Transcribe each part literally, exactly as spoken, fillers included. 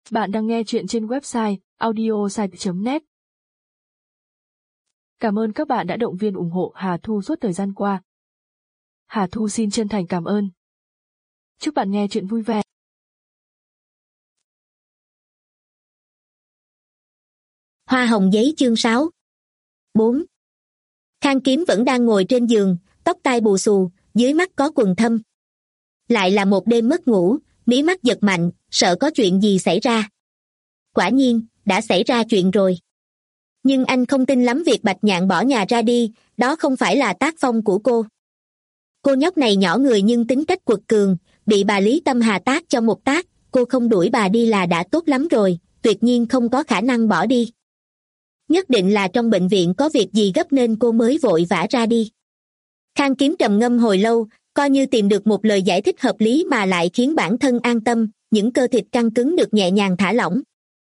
Bạn đang nghe chuyện trên website audiosite chấm net. Cảm ơn các bạn đã động viên ủng hộ Hà Thu suốt thời gian qua. Hà Thu xin chân thành cảm ơn. Chúc bạn nghe chuyện vui vẻ. Hoa hồng giấy chương sáu. bốn. Khang Kiếm vẫn đang ngồi trên giường, tóc tai bù xù, dưới mắt có quầng thâm. Lại là một đêm mất ngủ, mí mắt giật mạnh, sợ có chuyện gì xảy ra. Quả nhiên, đã xảy ra chuyện rồi. Nhưng anh không tin lắm việc Bạch Nhạn bỏ nhà ra đi, đó không phải là tác phong của cô. Cô nhóc này nhỏ người nhưng tính cách quật cường, bị bà Lý Tâm Hà tát cho một tát, cô không đuổi bà đi là đã tốt lắm rồi, tuyệt nhiên không có khả năng bỏ đi. Nhất định là trong bệnh viện có việc gì gấp nên cô mới vội vã ra đi. Khang Kiếm trầm ngâm hồi lâu, coi như tìm được một lời giải thích hợp lý mà lại khiến bản thân an tâm, những cơ thịt căng cứng được nhẹ nhàng thả lỏng.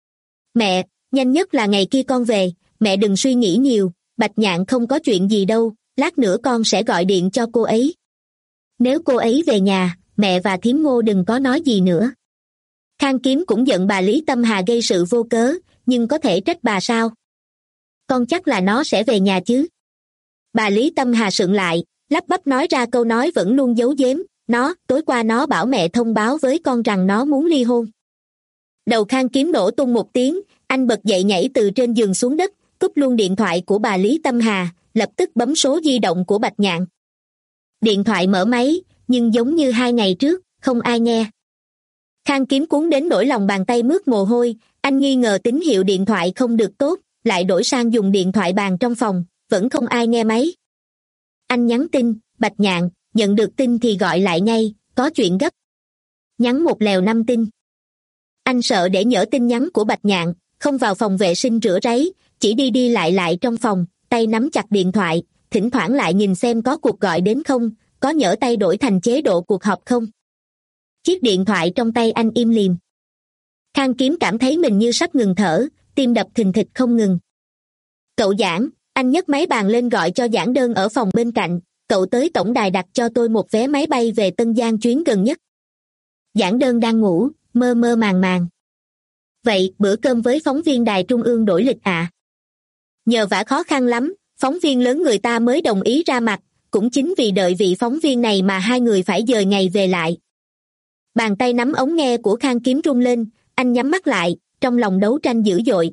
Mẹ, nhanh nhất là ngày kia con về, mẹ đừng suy nghĩ nhiều, Bạch Nhạn không có chuyện gì đâu, lát nữa con sẽ gọi điện cho cô ấy. Nếu cô ấy về nhà, mẹ và thím Ngô đừng có nói gì nữa. Khang Kiếm cũng giận bà Lý Tâm Hà gây sự vô cớ, nhưng có thể trách bà sao? Con chắc là nó sẽ về nhà chứ. Bà Lý Tâm Hà sượng lại, lắp bắp nói ra câu nói vẫn luôn giấu giếm, nó, tối qua nó bảo mẹ thông báo với con rằng nó muốn ly hôn. Đầu Khang Kiếm nổ tung một tiếng, anh bật dậy nhảy từ trên giường xuống đất, cúp luôn điện thoại của bà Lý Tâm Hà, lập tức bấm số di động của Bạch Nhạn. Điện thoại mở máy, nhưng giống như hai ngày trước, không ai nghe. Khang Kiếm cuốn đến nỗi lòng bàn tay mướt mồ hôi, anh nghi ngờ tín hiệu điện thoại không được tốt, lại đổi sang dùng điện thoại bàn trong phòng, vẫn không ai nghe máy. Anh nhắn tin, Bạch Nhạn, nhận được tin thì gọi lại ngay, có chuyện gấp. Nhắn một lèo năm tin. Anh sợ để nhỡ tin nhắn của Bạch Nhạn, không vào phòng vệ sinh rửa ráy, chỉ đi đi lại lại trong phòng, tay nắm chặt điện thoại, thỉnh thoảng lại nhìn xem có cuộc gọi đến không, có nhỡ tay đổi thành chế độ cuộc họp không. Chiếc điện thoại trong tay anh im lìm. Khang Kiếm cảm thấy mình như sắp ngừng thở, tim đập thình thịch không ngừng. Cậu Giảng, anh nhấc máy bàn lên gọi cho Giảng Đơn ở phòng bên cạnh, cậu tới tổng đài đặt cho tôi một vé máy bay về Tân Giang chuyến gần nhất. Giảng Đơn đang ngủ, mơ mơ màng màng. Vậy, bữa cơm với phóng viên đài trung ương đổi lịch à? Nhờ vả khó khăn lắm, phóng viên lớn người ta mới đồng ý ra mặt, cũng chính vì đợi vị phóng viên này mà hai người phải dời ngày về lại. Bàn tay nắm ống nghe của Khang Kiếm rung lên, anh nhắm mắt lại, trong lòng đấu tranh dữ dội.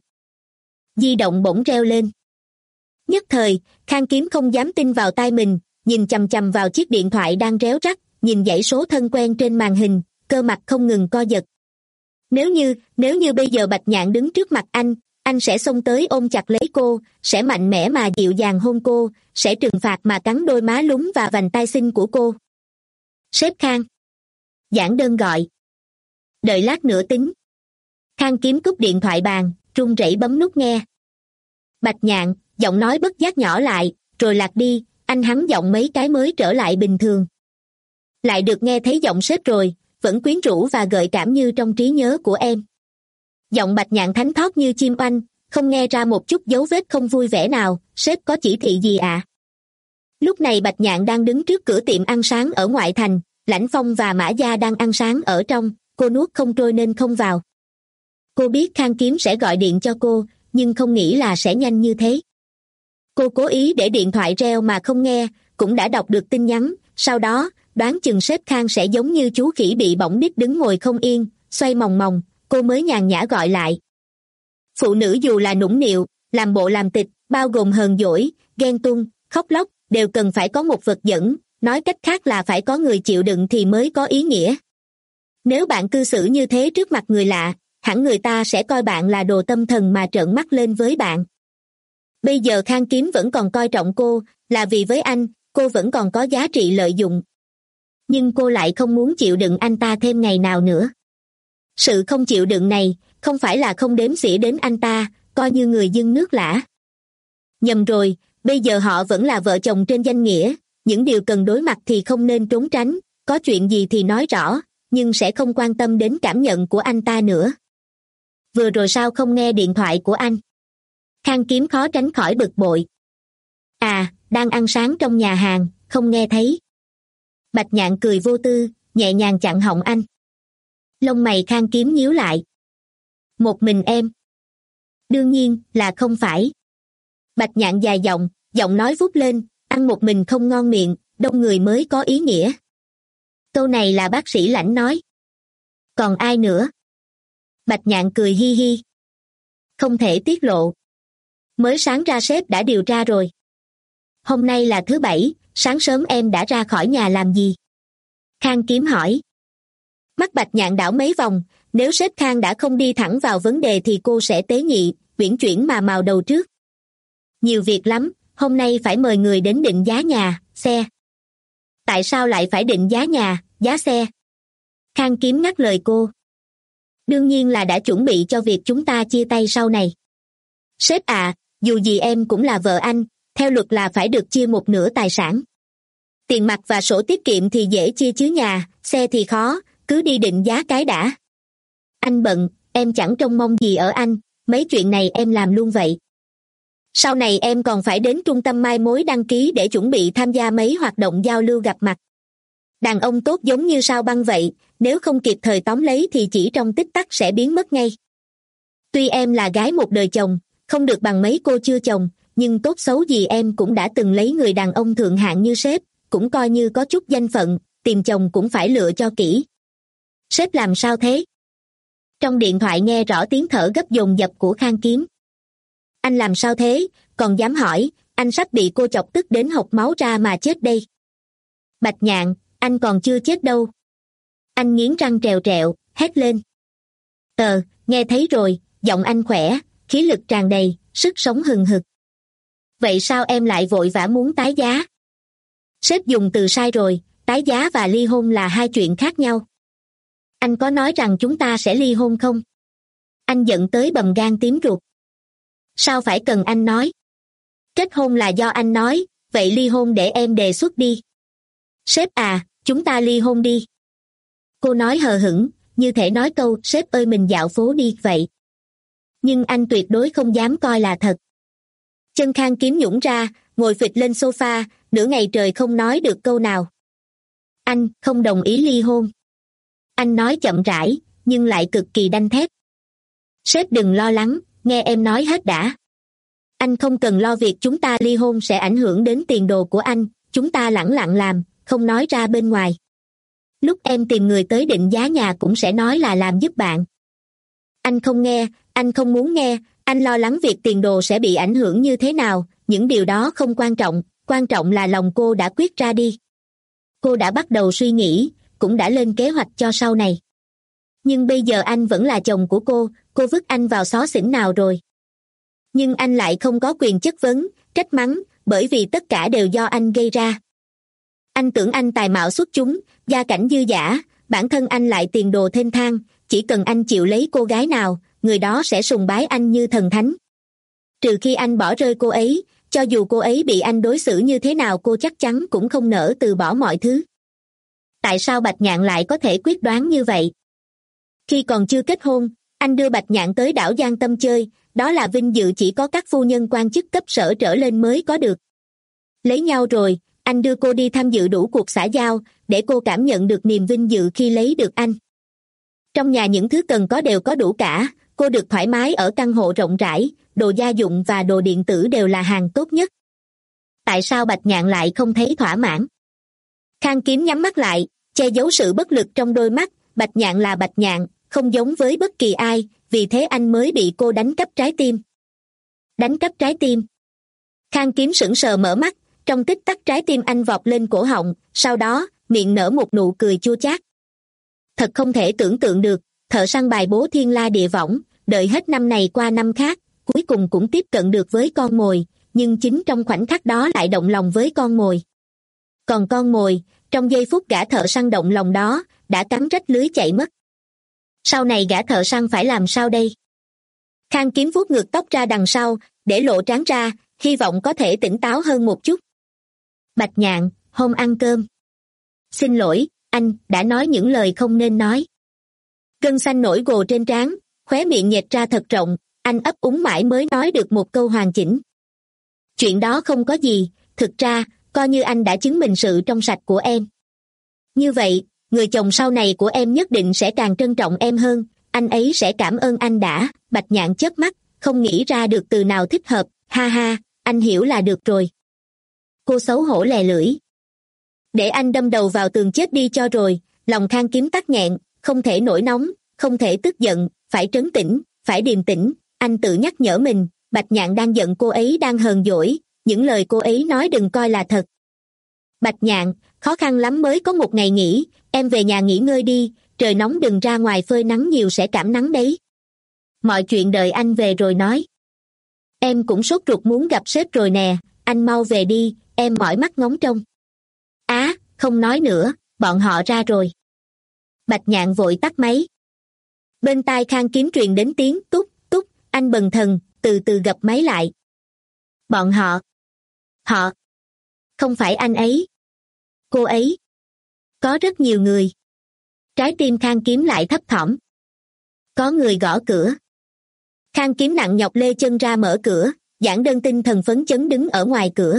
Di động bỗng reo lên. Nhất thời, Khang Kiếm không dám tin vào tai mình, nhìn chằm chằm vào chiếc điện thoại đang réo rắt, nhìn dãy số thân quen trên màn hình, cơ mặt không ngừng co giật. Nếu như, nếu như bây giờ Bạch Nhạn đứng trước mặt anh, anh sẽ xông tới ôm chặt lấy cô, sẽ mạnh mẽ mà dịu dàng hôn cô, sẽ trừng phạt mà cắn đôi má lúng và vành tai xinh của cô. Sếp Khang. Giảng Đơn gọi. Đợi lát nữa tính. Khang Kiếm cúp điện thoại bàn, run rẩy bấm nút nghe. Bạch Nhạn, giọng nói bất giác nhỏ lại, rồi lạc đi, anh hắn giọng mấy cái mới trở lại bình thường. Lại được nghe thấy giọng sếp rồi, vẫn quyến rũ và gợi cảm như trong trí nhớ của em. Giọng Bạch Nhạn thánh thót như chim oanh, không nghe ra một chút dấu vết không vui vẻ nào, sếp có chỉ thị gì ạ? À? Lúc này Bạch Nhạn đang đứng trước cửa tiệm ăn sáng ở ngoại thành, Lãnh Phong và Mã Gia đang ăn sáng ở trong, cô nuốt không trôi nên không vào. Cô biết Khang Kiếm sẽ gọi điện cho cô, nhưng không nghĩ là sẽ nhanh như thế. Cô cố ý để điện thoại reo mà không nghe, cũng đã đọc được tin nhắn, sau đó, đoán chừng sếp Khang sẽ giống như chú khỉ bị bỏng đít đứng ngồi không yên, xoay mòng mòng, cô mới nhàn nhã gọi lại. Phụ nữ dù là nũng nịu, làm bộ làm tịch, bao gồm hờn dỗi, ghen tuông, khóc lóc, đều cần phải có một vật dẫn, nói cách khác là phải có người chịu đựng thì mới có ý nghĩa. Nếu bạn cư xử như thế trước mặt người lạ, hẳn người ta sẽ coi bạn là đồ tâm thần mà trợn mắt lên với bạn. Bây giờ Khang Kiếm vẫn còn coi trọng cô, là vì với anh, cô vẫn còn có giá trị lợi dụng. Nhưng cô lại không muốn chịu đựng anh ta thêm ngày nào nữa. Sự không chịu đựng này, không phải là không đếm xỉa đến anh ta, coi như người dưng nước lã. Nhầm rồi, bây giờ họ vẫn là vợ chồng trên danh nghĩa, những điều cần đối mặt thì không nên trốn tránh, có chuyện gì thì nói rõ, nhưng sẽ không quan tâm đến cảm nhận của anh ta nữa. Vừa rồi sao không nghe điện thoại của anh? Khang Kiếm khó tránh khỏi bực bội. À, đang ăn sáng trong nhà hàng, không nghe thấy. Bạch Nhạn cười vô tư, nhẹ nhàng chặn họng anh. Lông mày Khang Kiếm nhíu lại. Một mình em? Đương nhiên là không phải. Bạch Nhạn dài giọng, giọng nói vút lên, ăn một mình không ngon miệng, đông người mới có ý nghĩa. Câu này là bác sĩ Lãnh nói. Còn ai nữa? Bạch Nhạn cười hi hi. Không thể tiết lộ. Mới sáng ra sếp đã điều tra rồi. Hôm nay là thứ bảy, sáng sớm em đã ra khỏi nhà làm gì? Khang Kiếm hỏi. Mắt Bạch Nhạn đảo mấy vòng, nếu sếp Khang đã không đi thẳng vào vấn đề thì cô sẽ tế nhị, uyển chuyển mà mào đầu trước. Nhiều việc lắm, hôm nay phải mời người đến định giá nhà, xe. Tại sao lại phải định giá nhà, giá xe? Khang Kiếm ngắt lời cô. Đương nhiên là đã chuẩn bị cho việc chúng ta chia tay sau này. Sếp à, dù gì em cũng là vợ anh, theo luật là phải được chia một nửa tài sản. Tiền mặt và sổ tiết kiệm thì dễ chia chứ nhà, xe thì khó, cứ đi định giá cái đã. Anh bận, em chẳng trông mong gì ở anh, mấy chuyện này em làm luôn vậy. Sau này em còn phải đến trung tâm mai mối đăng ký để chuẩn bị tham gia mấy hoạt động giao lưu gặp mặt. Đàn ông tốt giống như sao băng vậy, nếu không kịp thời tóm lấy thì chỉ trong tích tắc sẽ biến mất ngay. Tuy em là gái một đời chồng, không được bằng mấy cô chưa chồng, nhưng tốt xấu gì em cũng đã từng lấy người đàn ông thượng hạng như sếp, cũng coi như có chút danh phận, tìm chồng cũng phải lựa cho kỹ. Sếp làm sao thế? Trong điện thoại nghe rõ tiếng thở gấp dồn dập của Khang Kiếm. Anh làm sao thế, còn dám hỏi, anh sắp bị cô chọc tức đến hộc máu ra mà chết đây. Bạch Nhạn, anh còn chưa chết đâu. Anh nghiến răng trèo trẹo, hét lên. Ờ, nghe thấy rồi, giọng anh khỏe, khí lực tràn đầy, sức sống hừng hực. Vậy sao em lại vội vã muốn tái giá? Sếp dùng từ sai rồi, tái giá và ly hôn là hai chuyện khác nhau. Anh có nói rằng chúng ta sẽ ly hôn không? Anh giận tới bầm gan tím ruột. Sao phải cần anh nói? Kết hôn là do anh nói, vậy ly hôn để em đề xuất đi. Sếp à, chúng ta ly hôn đi. Cô nói hờ hững, như thể nói câu sếp ơi mình dạo phố đi vậy. Nhưng anh tuyệt đối không dám coi là thật. Chân Khang Kiếm nhũn ra, ngồi phịch lên sofa, nửa ngày trời không nói được câu nào. Anh không đồng ý ly hôn. Anh nói chậm rãi, nhưng lại cực kỳ đanh thép. Sếp đừng lo lắng, nghe em nói hết đã. Anh không cần lo việc chúng ta ly hôn sẽ ảnh hưởng đến tiền đồ của anh, chúng ta lẳng lặng làm, không nói ra bên ngoài. Lúc em tìm người tới định giá nhà cũng sẽ nói là làm giúp bạn. Anh không nghe, anh không muốn nghe, anh lo lắng việc tiền đồ sẽ bị ảnh hưởng như thế nào, những điều đó không quan trọng, quan trọng là lòng cô đã quyết ra đi. Cô đã bắt đầu suy nghĩ, cũng đã lên kế hoạch cho sau này. Nhưng bây giờ anh vẫn là chồng của cô, cô vứt anh vào xó xỉnh nào rồi. Nhưng anh lại không có quyền chất vấn, trách mắng, bởi vì tất cả đều do anh gây ra. Anh tưởng anh tài mạo xuất chúng, gia cảnh dư dả, bản thân anh lại tiền đồ thênh thang, chỉ cần anh chịu lấy cô gái nào, người đó sẽ sùng bái anh như thần thánh. Trừ khi anh bỏ rơi cô ấy, cho dù cô ấy bị anh đối xử như thế nào cô chắc chắn cũng không nỡ từ bỏ mọi thứ. Tại sao Bạch Nhạn lại có thể quyết đoán như vậy? Khi còn chưa kết hôn, anh đưa Bạch Nhạn tới đảo Giang Tâm chơi, đó là vinh dự chỉ có các phu nhân quan chức cấp sở trở lên mới có được. Lấy nhau rồi, anh đưa cô đi tham dự đủ cuộc xã giao, để cô cảm nhận được niềm vinh dự khi lấy được anh. Trong nhà những thứ cần có đều có đủ cả, cô được thoải mái ở căn hộ rộng rãi, đồ gia dụng và đồ điện tử đều là hàng tốt nhất. Tại sao Bạch Nhạn lại không thấy thỏa mãn? Khang Kiếm nhắm mắt lại, che giấu sự bất lực trong đôi mắt, Bạch Nhạn là Bạch Nhạn, không giống với bất kỳ ai, vì thế anh mới bị cô đánh cắp trái tim. Đánh cắp trái tim. Khang Kiếm sững sờ mở mắt, trong tích tắc trái tim anh vọt lên cổ họng, sau đó, miệng nở một nụ cười chua chát. Thật không thể tưởng tượng được, thợ săn bài bố thiên la địa võng, đợi hết năm này qua năm khác, cuối cùng cũng tiếp cận được với con mồi, nhưng chính trong khoảnh khắc đó lại động lòng với con mồi. Còn con mồi, trong giây phút gã thợ săn động lòng đó, đã cắn rách lưới chạy mất. Sau này gã thợ săn phải làm sao đây? Khang Kiếm vuốt ngược tóc ra đằng sau, để lộ trán ra, hy vọng có thể tỉnh táo hơn một chút. Bạch Nhạn, hôm ăn cơm. Xin lỗi, anh đã nói những lời không nên nói. Gân xanh nổi gồ trên trán, khóe miệng nhếch ra thật rộng, anh ấp úng mãi mới nói được một câu hoàn chỉnh. Chuyện đó không có gì, thực ra, coi như anh đã chứng minh sự trong sạch của em. Như vậy, người chồng sau này của em nhất định sẽ càng trân trọng em hơn, anh ấy sẽ cảm ơn anh đã. Bạch Nhạn chớp mắt, không nghĩ ra được từ nào thích hợp. Ha ha, anh hiểu là được rồi. Cô xấu hổ lè lưỡi. Để anh đâm đầu vào tường chết đi cho rồi. Lòng Khang Kiếm tắc nghẹn, không thể nổi nóng, không thể tức giận, phải trấn tĩnh, phải điềm tĩnh. Anh tự nhắc nhở mình, Bạch Nhạn đang giận cô ấy, đang hờn dỗi, những lời cô ấy nói đừng coi là thật. Bạch Nhạn, khó khăn lắm mới có một ngày nghỉ, em về nhà nghỉ ngơi đi, trời nóng đừng ra ngoài phơi nắng nhiều sẽ cảm nắng đấy. Mọi chuyện đợi anh về rồi nói. Em cũng sốt ruột muốn gặp sếp rồi nè, anh mau về đi, em mỏi mắt ngóng trông. Á, không nói nữa, bọn họ ra rồi. Bạch Nhạn vội tắt máy. Bên tai Khang Kiếm truyền đến tiếng túc túc, anh bần thần, từ từ gập máy lại. Bọn họ. Họ. Không phải anh ấy. Cô ấy. Có rất nhiều người. Trái tim Khang Kiếm lại thấp thỏm. Có người gõ cửa. Khang Kiếm nặng nhọc lê chân ra mở cửa, giản đơn tinh thần phấn chấn đứng ở ngoài cửa.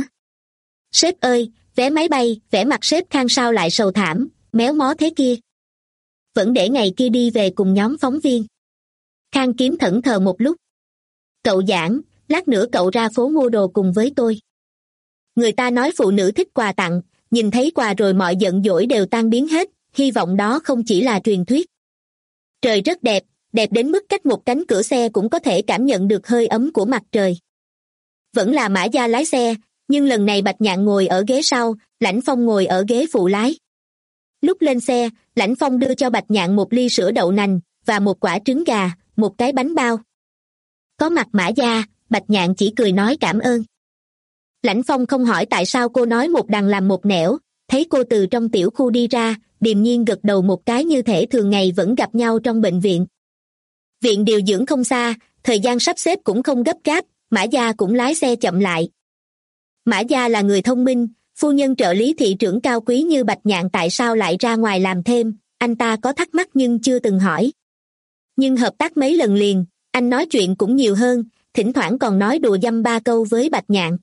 Sếp ơi, vé máy bay, vẻ mặt sếp Khang sao lại sầu thảm, méo mó thế kia. Vẫn để ngày kia đi về cùng nhóm phóng viên. Khang Kiếm thẫn thờ một lúc. Cậu Giản, lát nữa cậu ra phố mua đồ cùng với tôi. Người ta nói phụ nữ thích quà tặng, nhìn thấy quà rồi mọi giận dỗi đều tan biến hết, hy vọng đó không chỉ là truyền thuyết. Trời rất đẹp, đẹp đến mức cách một cánh cửa xe cũng có thể cảm nhận được hơi ấm của mặt trời. Vẫn là Mã Gia lái xe, nhưng lần này Bạch Nhạn ngồi ở ghế sau, Lãnh Phong ngồi ở ghế phụ lái. Lúc lên xe, Lãnh Phong đưa cho Bạch Nhạn một ly sữa đậu nành, và một quả trứng gà, một cái bánh bao. Có mặt Mã Gia, Bạch Nhạn chỉ cười nói cảm ơn. Lãnh Phong không hỏi tại sao cô nói một đằng làm một nẻo, thấy cô từ trong tiểu khu đi ra, điềm nhiên gật đầu một cái như thể thường ngày vẫn gặp nhau trong bệnh viện. Viện điều dưỡng không xa, thời gian sắp xếp cũng không gấp gáp, Mã Gia cũng lái xe chậm lại. Mã Gia là người thông minh, phu nhân trợ lý thị trưởng cao quý như Bạch Nhạn tại sao lại ra ngoài làm thêm, anh ta có thắc mắc nhưng chưa từng hỏi. Nhưng hợp tác mấy lần liền, anh nói chuyện cũng nhiều hơn, thỉnh thoảng còn nói đùa dăm ba câu với Bạch Nhạn.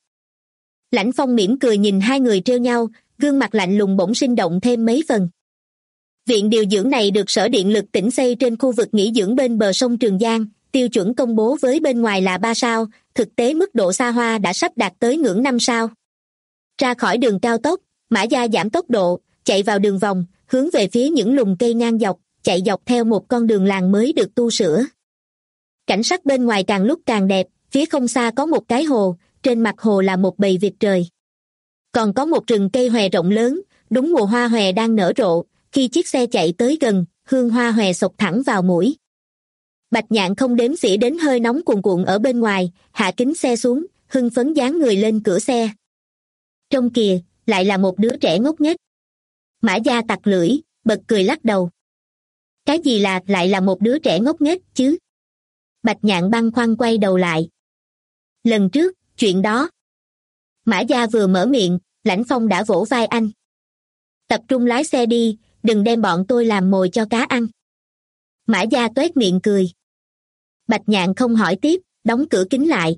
Lãnh Phong mỉm cười nhìn hai người trêu nhau, gương mặt lạnh lùng bỗng sinh động thêm mấy phần. Viện điều dưỡng này được Sở Điện lực tỉnh xây trên khu vực nghỉ dưỡng bên bờ sông Trường Giang, tiêu chuẩn công bố với bên ngoài là ba sao, thực tế mức độ xa hoa đã sắp đạt tới ngưỡng năm sao. Ra khỏi đường cao tốc, Mã Gia giảm tốc độ, chạy vào đường vòng, hướng về phía những lùm cây ngang dọc, chạy dọc theo một con đường làng mới được tu sửa. Cảnh sắc bên ngoài càng lúc càng đẹp, phía không xa có một cái hồ, trên mặt hồ là một bầy vịt trời. Còn có một rừng cây hòe rộng lớn, đúng mùa hoa hòe đang nở rộ, khi chiếc xe chạy tới gần, hương hoa hòe xộc thẳng vào mũi. Bạch Nhạn không đếm xỉa đến hơi nóng cuồn cuộn ở bên ngoài, hạ kính xe xuống, hưng phấn dán người lên cửa xe. Trong kìa, lại là một đứa trẻ ngốc nghếch. Mã Gia tặc lưỡi, bật cười lắc đầu. Cái gì là lại là một đứa trẻ ngốc nghếch chứ? Bạch Nhạn băn khoăn quay đầu lại. Lần trước, chuyện đó. Mã Gia vừa mở miệng, Lãnh Phong đã vỗ vai anh. Tập trung lái xe đi, đừng đem bọn tôi làm mồi cho cá ăn. Mã Gia toét miệng cười. Bạch Nhạn không hỏi tiếp, đóng cửa kính lại.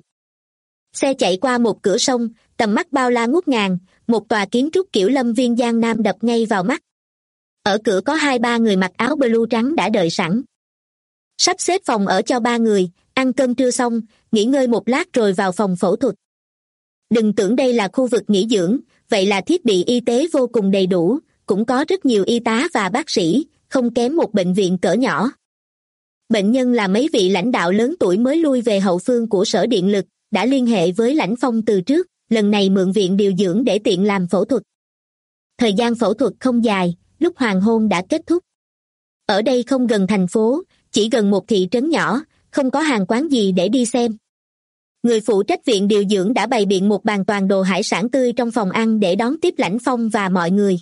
Xe chạy qua một cửa sông, tầm mắt bao la ngút ngàn, một tòa kiến trúc kiểu lâm viên Giang Nam đập ngay vào mắt. Ở cửa có hai ba người mặc áo blue trắng đã đợi sẵn. Sắp xếp phòng ở cho ba người, ăn cơm trưa xong, nghỉ ngơi một lát rồi vào phòng phẫu thuật. Đừng tưởng đây là khu vực nghỉ dưỡng, vậy là thiết bị y tế vô cùng đầy đủ, cũng có rất nhiều y tá và bác sĩ, không kém một bệnh viện cỡ nhỏ. Bệnh nhân là mấy vị lãnh đạo lớn tuổi mới lui về hậu phương của Sở Điện lực, đã liên hệ với Lãnh Phong từ trước, lần này mượn viện điều dưỡng để tiện làm phẫu thuật. Thời gian phẫu thuật không dài, lúc hoàng hôn đã kết thúc. Ở đây không gần thành phố, chỉ gần một thị trấn nhỏ, không có hàng quán gì để đi xem. Người phụ trách viện điều dưỡng đã bày biện một bàn toàn đồ hải sản tươi trong phòng ăn để đón tiếp Lãnh Phong và mọi người.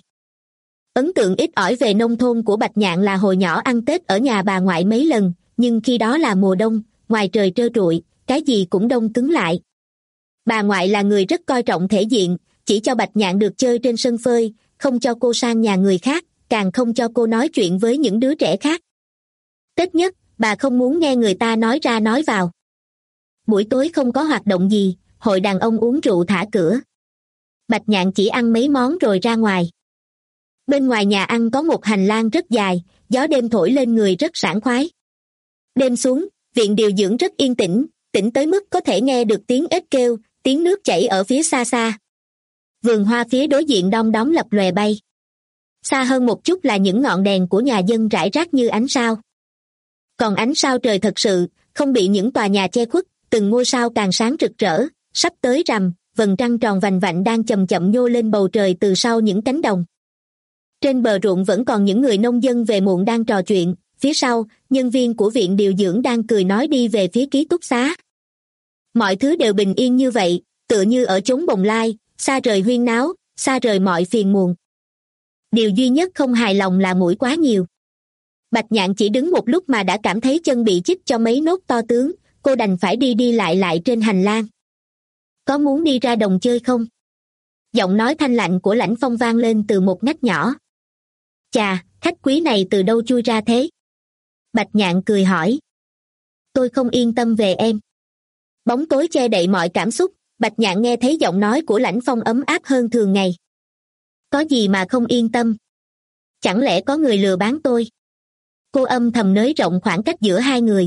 Ấn tượng ít ỏi về nông thôn của Bạch Nhạn là hồi nhỏ ăn Tết ở nhà bà ngoại mấy lần, nhưng khi đó là mùa đông, ngoài trời trơ trụi, cái gì cũng đông cứng lại. Bà ngoại là người rất coi trọng thể diện, chỉ cho Bạch Nhạn được chơi trên sân phơi, không cho cô sang nhà người khác, càng không cho cô nói chuyện với những đứa trẻ khác. Tết nhất, bà không muốn nghe người ta nói ra nói vào. Buổi tối không có hoạt động gì, hội đàn ông uống rượu thả cửa. Bạch Nhạn chỉ ăn mấy món rồi ra ngoài. Bên ngoài nhà ăn có một hành lang rất dài, gió đêm thổi lên người rất sảng khoái. Đêm xuống, viện điều dưỡng rất yên tĩnh, tĩnh tới mức có thể nghe được tiếng ếch kêu, tiếng nước chảy ở phía xa xa. Vườn hoa phía đối diện đom đóm lập lòe bay. Xa hơn một chút là những ngọn đèn của nhà dân rải rác như ánh sao. Còn ánh sao trời thật sự, không bị những tòa nhà che khuất, từng ngôi sao càng sáng rực rỡ, sắp tới rằm, vầng trăng tròn vành vạnh đang chậm chậm nhô lên bầu trời từ sau những cánh đồng. Trên bờ ruộng vẫn còn những người nông dân về muộn đang trò chuyện, phía sau, nhân viên của viện điều dưỡng đang cười nói đi về phía ký túc xá. Mọi thứ đều bình yên như vậy, tựa như ở chốn bồng lai, xa rời huyên náo, xa rời mọi phiền muộn. Điều duy nhất không hài lòng là muỗi quá nhiều. Bạch Nhạn chỉ đứng một lúc mà đã cảm thấy chân bị chích cho mấy nốt to tướng, cô đành phải đi đi lại lại trên hành lang. Có muốn đi ra đồng chơi không? Giọng nói thanh lạnh của Lãnh Phong vang lên từ một ngách nhỏ. Chà, khách quý này từ đâu chui ra thế? Bạch Nhạn cười hỏi. Tôi không yên tâm về em. Bóng tối che đậy mọi cảm xúc, Bạch Nhạn nghe thấy giọng nói của Lãnh Phong ấm áp hơn thường ngày. Có gì mà không yên tâm? Chẳng lẽ có người lừa bán tôi? Cô âm thầm nới rộng khoảng cách giữa hai người.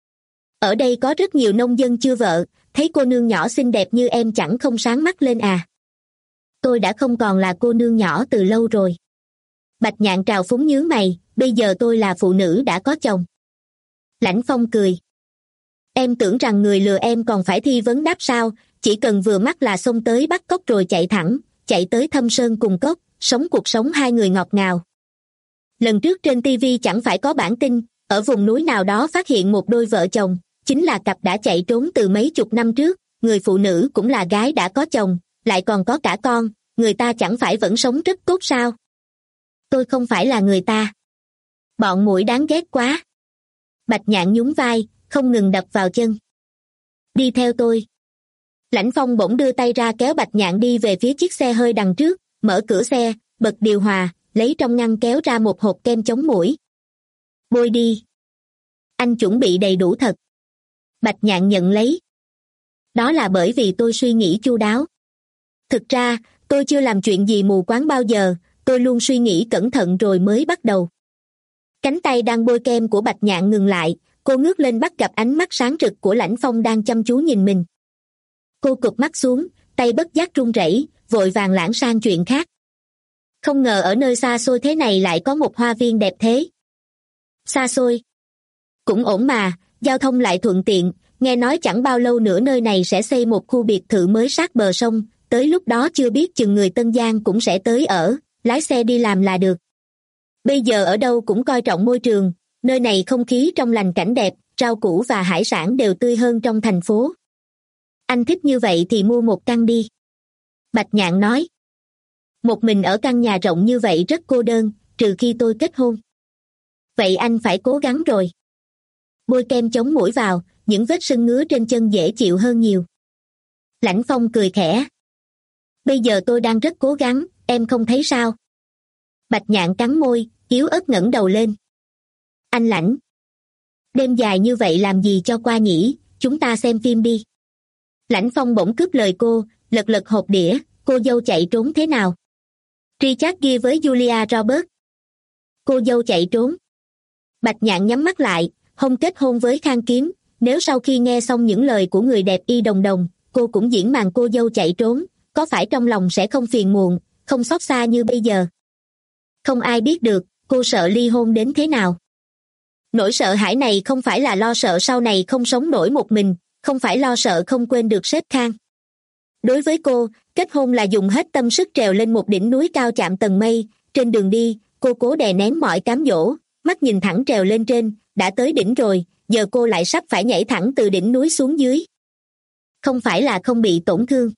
Ở đây có rất nhiều nông dân chưa vợ, thấy cô nương nhỏ xinh đẹp như em chẳng không sáng mắt lên à? Tôi đã không còn là cô nương nhỏ từ lâu rồi. Bạch Nhạn trào phúng nhướng mày, bây giờ tôi là phụ nữ đã có chồng. Lãnh Phong cười. Em tưởng rằng người lừa em còn phải thi vấn đáp sao, chỉ cần vừa mắt là xông tới bắt cóc rồi chạy thẳng, chạy tới Thâm Sơn cùng cốc, sống cuộc sống hai người ngọt ngào. Lần trước trên ti vi chẳng phải có bản tin, ở vùng núi nào đó phát hiện một đôi vợ chồng, chính là cặp đã chạy trốn từ mấy chục năm trước, người phụ nữ cũng là gái đã có chồng, lại còn có cả con, người ta chẳng phải vẫn sống rất tốt sao? Tôi không phải là người ta. Bọn muội đáng ghét quá. Bạch Nhạn nhún vai, không ngừng đập vào chân. Đi theo tôi. Lãnh Phong bỗng đưa tay ra kéo Bạch Nhạn đi về phía chiếc xe hơi đằng trước, mở cửa xe, bật điều hòa, lấy trong ngăn kéo ra một hộp kem chống muỗi. Bôi đi. Anh chuẩn bị đầy đủ thật. Bạch Nhạn nhận lấy. Đó là bởi vì tôi suy nghĩ chu đáo. Thực ra, tôi chưa làm chuyện gì mù quáng bao giờ, tôi luôn suy nghĩ cẩn thận rồi mới bắt đầu. Cánh tay đang bôi kem của Bạch Nhạn ngừng lại, cô ngước lên bắt gặp ánh mắt sáng rực của Lãnh Phong đang chăm chú nhìn mình. Cô cụp mắt xuống, tay bất giác run rẩy, vội vàng lãng sang chuyện khác. Không ngờ ở nơi xa xôi thế này lại có một hoa viên đẹp thế. Xa xôi. Cũng ổn mà, giao thông lại thuận tiện, nghe nói chẳng bao lâu nữa nơi này sẽ xây một khu biệt thự mới sát bờ sông, tới lúc đó chưa biết chừng người Tân Giang cũng sẽ tới ở, lái xe đi làm là được. Bây giờ ở đâu cũng coi trọng môi trường, nơi này không khí trong lành cảnh đẹp, rau củ và hải sản đều tươi hơn trong thành phố. Anh thích như vậy thì mua một căn đi. Bạch Nhạn nói. Một mình ở căn nhà rộng như vậy rất cô đơn, trừ khi tôi kết hôn. Vậy anh phải cố gắng rồi. Bôi kem chống muỗi vào, những vết sưng ngứa trên chân dễ chịu hơn nhiều. Lãnh Phong cười khẽ. Bây giờ tôi đang rất cố gắng, em không thấy sao? Bạch Nhạn cắn môi, yếu ớt ngẩng đầu lên. Anh Lãnh. Đêm dài như vậy làm gì cho qua nhỉ, chúng ta xem phim đi. Lãnh Phong bỗng cướp lời cô, lật lật hộp đĩa, cô dâu chạy trốn thế nào? Richard ghi với Julia Roberts. Cô dâu chạy trốn. Bạch Nhạn nhắm mắt lại, không kết hôn với Khang Kiếm, nếu sau khi nghe xong những lời của người đẹp y đồng đồng, cô cũng diễn màn cô dâu chạy trốn, có phải trong lòng sẽ không phiền muộn, không xót xa như bây giờ? Không ai biết được, cô sợ ly hôn đến thế nào. Nỗi sợ hãi này không phải là lo sợ sau này không sống nổi một mình, không phải lo sợ không quên được sếp Khang. Đối với cô, kết hôn là dùng hết tâm sức trèo lên một đỉnh núi cao chạm tầng mây, trên đường đi, cô cố đè nén mọi cám dỗ, mắt nhìn thẳng trèo lên trên, đã tới đỉnh rồi, giờ cô lại sắp phải nhảy thẳng từ đỉnh núi xuống dưới. Không phải là không bị tổn thương.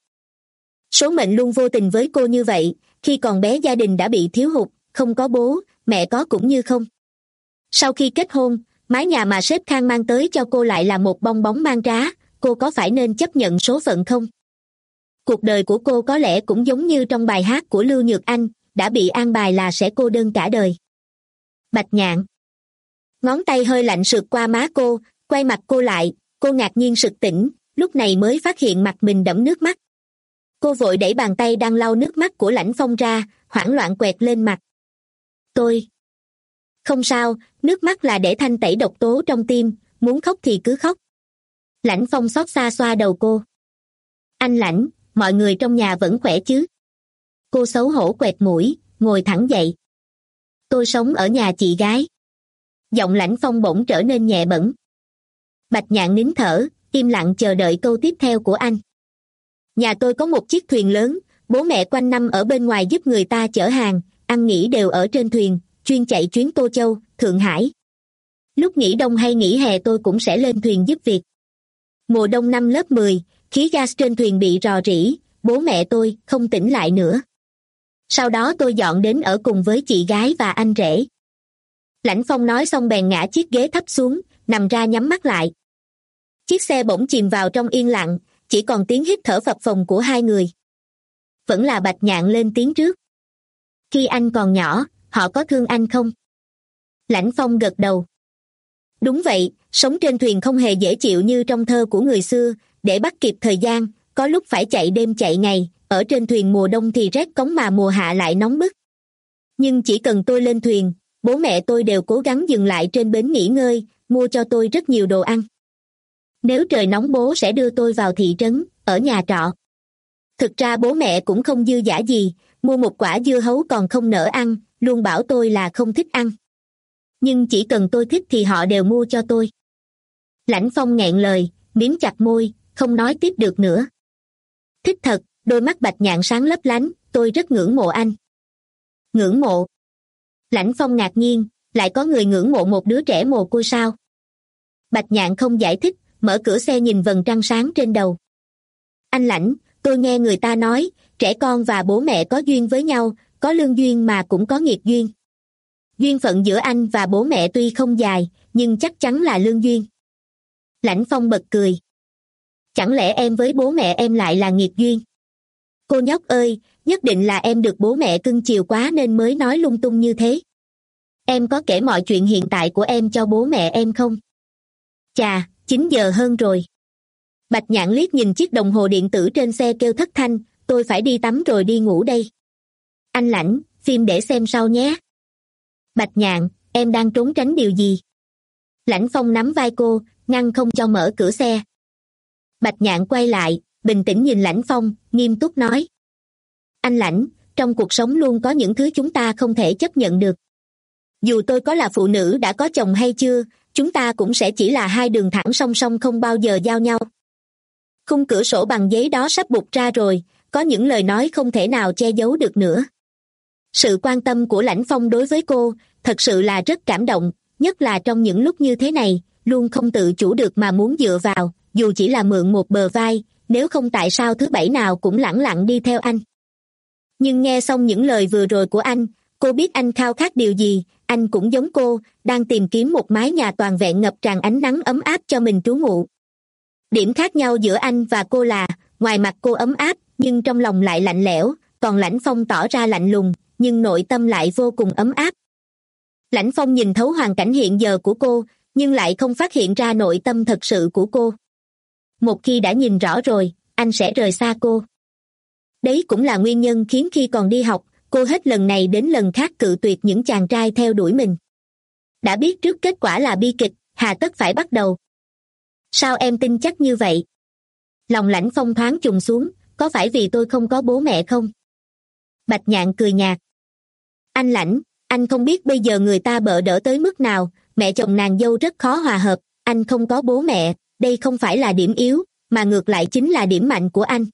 Số mệnh luôn vô tình với cô như vậy, khi còn bé gia đình đã bị thiếu hụt, không có bố, mẹ có cũng như không. Sau khi kết hôn, mái nhà mà sếp Khang mang tới cho cô lại là một bong bóng mang trá, cô có phải nên chấp nhận số phận không? Cuộc đời của cô có lẽ cũng giống như trong bài hát của Lưu Nhược Anh, đã bị an bài là sẽ cô đơn cả đời. Bạch Nhạn. Ngón tay hơi lạnh sượt qua má cô, quay mặt cô lại, cô ngạc nhiên sực tỉnh, lúc này mới phát hiện mặt mình đẫm nước mắt. Cô vội đẩy bàn tay đang lau nước mắt của Lãnh Phong ra, hoảng loạn quẹt lên mặt. Tôi. Không sao, nước mắt là để thanh tẩy độc tố trong tim, muốn khóc thì cứ khóc. Lãnh Phong xót xa xoa đầu cô. Anh Lãnh, mọi người trong nhà vẫn khỏe chứ? Cô xấu hổ quẹt mũi, ngồi thẳng dậy. Tôi sống ở nhà chị gái. Giọng Lãnh Phong bỗng trở nên nhẹ bẫng. Bạch Nhạn nín thở, im lặng chờ đợi câu tiếp theo của anh. Nhà tôi có một chiếc thuyền lớn, bố mẹ quanh năm ở bên ngoài giúp người ta chở hàng, ăn nghỉ đều ở trên thuyền, chuyên chạy chuyến Tô Châu, Thượng Hải. Lúc nghỉ đông hay nghỉ hè tôi cũng sẽ lên thuyền giúp việc. Mùa đông năm lớp mười, khí gas trên thuyền bị rò rỉ, bố mẹ tôi không tỉnh lại nữa. Sau đó tôi dọn đến ở cùng với chị gái và anh rể. Lãnh Phong nói xong bèn ngã chiếc ghế thấp xuống, nằm ra nhắm mắt lại. Chiếc xe bỗng chìm vào trong yên lặng, chỉ còn tiếng hít thở phập phồng của hai người. Vẫn là Bạch Nhạn lên tiếng trước. Khi anh còn nhỏ, họ có thương anh không? Lãnh Phong gật đầu. Đúng vậy, sống trên thuyền không hề dễ chịu như trong thơ của người xưa, để bắt kịp thời gian, có lúc phải chạy đêm chạy ngày, ở trên thuyền mùa đông thì rét cống mà mùa hạ lại nóng bức. Nhưng chỉ cần tôi lên thuyền, bố mẹ tôi đều cố gắng dừng lại trên bến nghỉ ngơi, mua cho tôi rất nhiều đồ ăn. Nếu trời nóng bố sẽ đưa tôi vào thị trấn, ở nhà trọ. Thực ra bố mẹ cũng không dư dả gì, mua một quả dưa hấu còn không nỡ ăn, luôn bảo tôi là không thích ăn. Nhưng chỉ cần tôi thích thì họ đều mua cho tôi. Lãnh Phong nghẹn lời, miếm chặt môi, không nói tiếp được nữa. Thích thật, đôi mắt Bạch Nhạn sáng lấp lánh, tôi rất ngưỡng mộ anh. Ngưỡng mộ? Lãnh Phong ngạc nhiên, lại có người ngưỡng mộ một đứa trẻ mồ côi sao? Bạch Nhạn không giải thích, mở cửa xe nhìn vầng trăng sáng trên đầu. Anh Lãnh, tôi nghe người ta nói, trẻ con và bố mẹ có duyên với nhau, có lương duyên mà cũng có nghiệt duyên. Duyên phận giữa anh và bố mẹ tuy không dài, nhưng chắc chắn là lương duyên. Lãnh Phong bật cười. Chẳng lẽ em với bố mẹ em lại là nghiệt duyên? Cô nhóc ơi, nhất định là em được bố mẹ cưng chiều quá nên mới nói lung tung như thế. Em có kể mọi chuyện hiện tại của em cho bố mẹ em không? Chà, chín giờ hơn rồi. Bạch Nhạn liếc nhìn chiếc đồng hồ điện tử trên xe kêu thất thanh, tôi phải đi tắm rồi đi ngủ đây. Anh Lãnh, phim để xem sau nhé. Bạch Nhạn, em đang trốn tránh điều gì? Lãnh Phong nắm vai cô, ngăn không cho mở cửa xe. Bạch Nhạn quay lại, bình tĩnh nhìn Lãnh Phong, nghiêm túc nói. Anh Lãnh, trong cuộc sống luôn có những thứ chúng ta không thể chấp nhận được. Dù tôi có là phụ nữ đã có chồng hay chưa, chúng ta cũng sẽ chỉ là hai đường thẳng song song không bao giờ giao nhau. Khung cửa sổ bằng giấy đó sắp bục ra rồi, có những lời nói không thể nào che giấu được nữa. Sự quan tâm của Lãnh Phong đối với cô, thật sự là rất cảm động, nhất là trong những lúc như thế này, luôn không tự chủ được mà muốn dựa vào, dù chỉ là mượn một bờ vai, nếu không tại sao thứ bảy nào cũng lẳng lặng đi theo anh. Nhưng nghe xong những lời vừa rồi của anh, cô biết anh khao khát điều gì, anh cũng giống cô, đang tìm kiếm một mái nhà toàn vẹn ngập tràn ánh nắng ấm áp cho mình trú ngụ. Điểm khác nhau giữa anh và cô là, ngoài mặt cô ấm áp, nhưng trong lòng lại lạnh lẽo, còn Lãnh Phong tỏ ra lạnh lùng, nhưng nội tâm lại vô cùng ấm áp. Lãnh Phong nhìn thấu hoàn cảnh hiện giờ của cô, nhưng lại không phát hiện ra nội tâm thật sự của cô. Một khi đã nhìn rõ rồi, anh sẽ rời xa cô. Đấy cũng là nguyên nhân khiến khi còn đi học, cô hết lần này đến lần khác cự tuyệt những chàng trai theo đuổi mình. Đã biết trước kết quả là bi kịch, hà tất phải bắt đầu. Sao em tin chắc như vậy? Lòng Lãnh Phong thoáng trùng xuống, có phải vì tôi không có bố mẹ không? Bạch Nhạn cười nhạt. Anh Lãnh, anh không biết bây giờ người ta bợ đỡ tới mức nào, mẹ chồng nàng dâu rất khó hòa hợp, anh không có bố mẹ, đây không phải là điểm yếu, mà ngược lại chính là điểm mạnh của anh.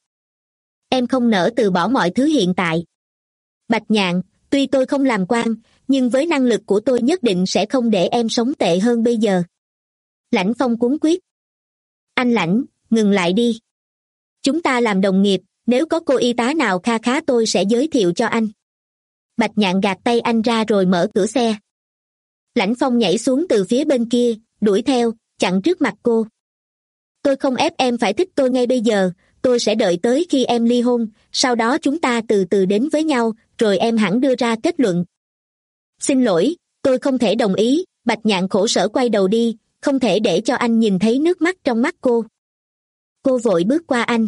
Em không nỡ từ bỏ mọi thứ hiện tại. Bạch Nhạn, tuy tôi không làm quan, nhưng với năng lực của tôi nhất định sẽ không để em sống tệ hơn bây giờ. Lãnh Phong cuống quýt. Anh Lãnh, ngừng lại đi. Chúng ta làm đồng nghiệp, nếu có cô y tá nào kha khá tôi sẽ giới thiệu cho anh. Bạch Nhạn gạt tay anh ra rồi mở cửa xe. Lãnh Phong nhảy xuống từ phía bên kia, đuổi theo, chặn trước mặt cô. Tôi không ép em phải thích tôi ngay bây giờ, tôi sẽ đợi tới khi em ly hôn, sau đó chúng ta từ từ đến với nhau, rồi em hẳn đưa ra kết luận. Xin lỗi, tôi không thể đồng ý, Bạch Nhạn khổ sở quay đầu đi, không thể để cho anh nhìn thấy nước mắt trong mắt cô. Cô vội bước qua anh.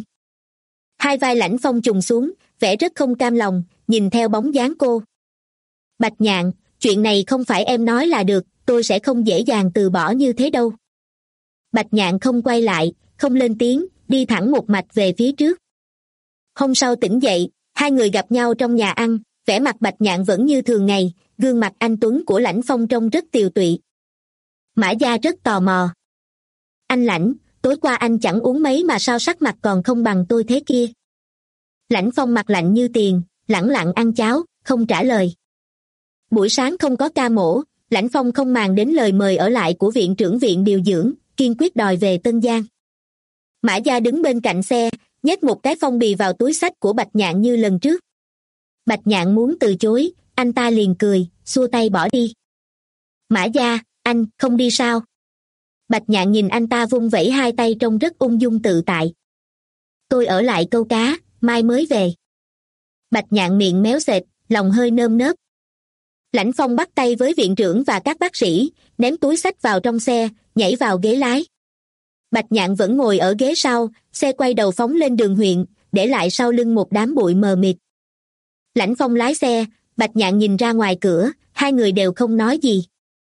Hai vai Lãnh Phong trùng xuống, vẻ rất không cam lòng, nhìn theo bóng dáng cô. Bạch Nhạn, chuyện này không phải em nói là được, tôi sẽ không dễ dàng từ bỏ như thế đâu. Bạch Nhạn không quay lại, không lên tiếng, đi thẳng một mạch về phía trước. Hôm sau tỉnh dậy, hai người gặp nhau trong nhà ăn, vẻ mặt Bạch Nhạn vẫn như thường ngày, gương mặt anh tuấn của Lãnh Phong trông rất tiều tụy. Mã Gia rất tò mò. Anh Lãnh, tối qua anh chẳng uống mấy mà sao sắc mặt còn không bằng tôi thế kia? Lãnh Phong mặt lạnh như tiền, lẳng lặng ăn cháo, không trả lời. Buổi sáng không có ca mổ, Lãnh Phong không màng đến lời mời ở lại của viện trưởng viện điều dưỡng, kiên quyết đòi về Tân Giang. Mã Gia đứng bên cạnh xe, nhét một cái phong bì vào túi xách của Bạch Nhạn như lần trước. Bạch Nhạn muốn từ chối, anh ta liền cười, xua tay bỏ đi. Mã Gia, anh, không đi sao? Bạch Nhạn nhìn anh ta vung vẩy hai tay trông rất ung dung tự tại. Tôi ở lại câu cá, mai mới về. Bạch Nhạn miệng méo sệt, lòng hơi nơm nớp. Lãnh Phong bắt tay với viện trưởng và các bác sĩ, ném túi xách vào trong xe, nhảy vào ghế lái. Bạch Nhạn vẫn ngồi ở ghế sau, xe quay đầu phóng lên đường huyện, để lại sau lưng một đám bụi mờ mịt. Lãnh Phong lái xe, Bạch Nhạn nhìn ra ngoài cửa, hai người đều không nói gì.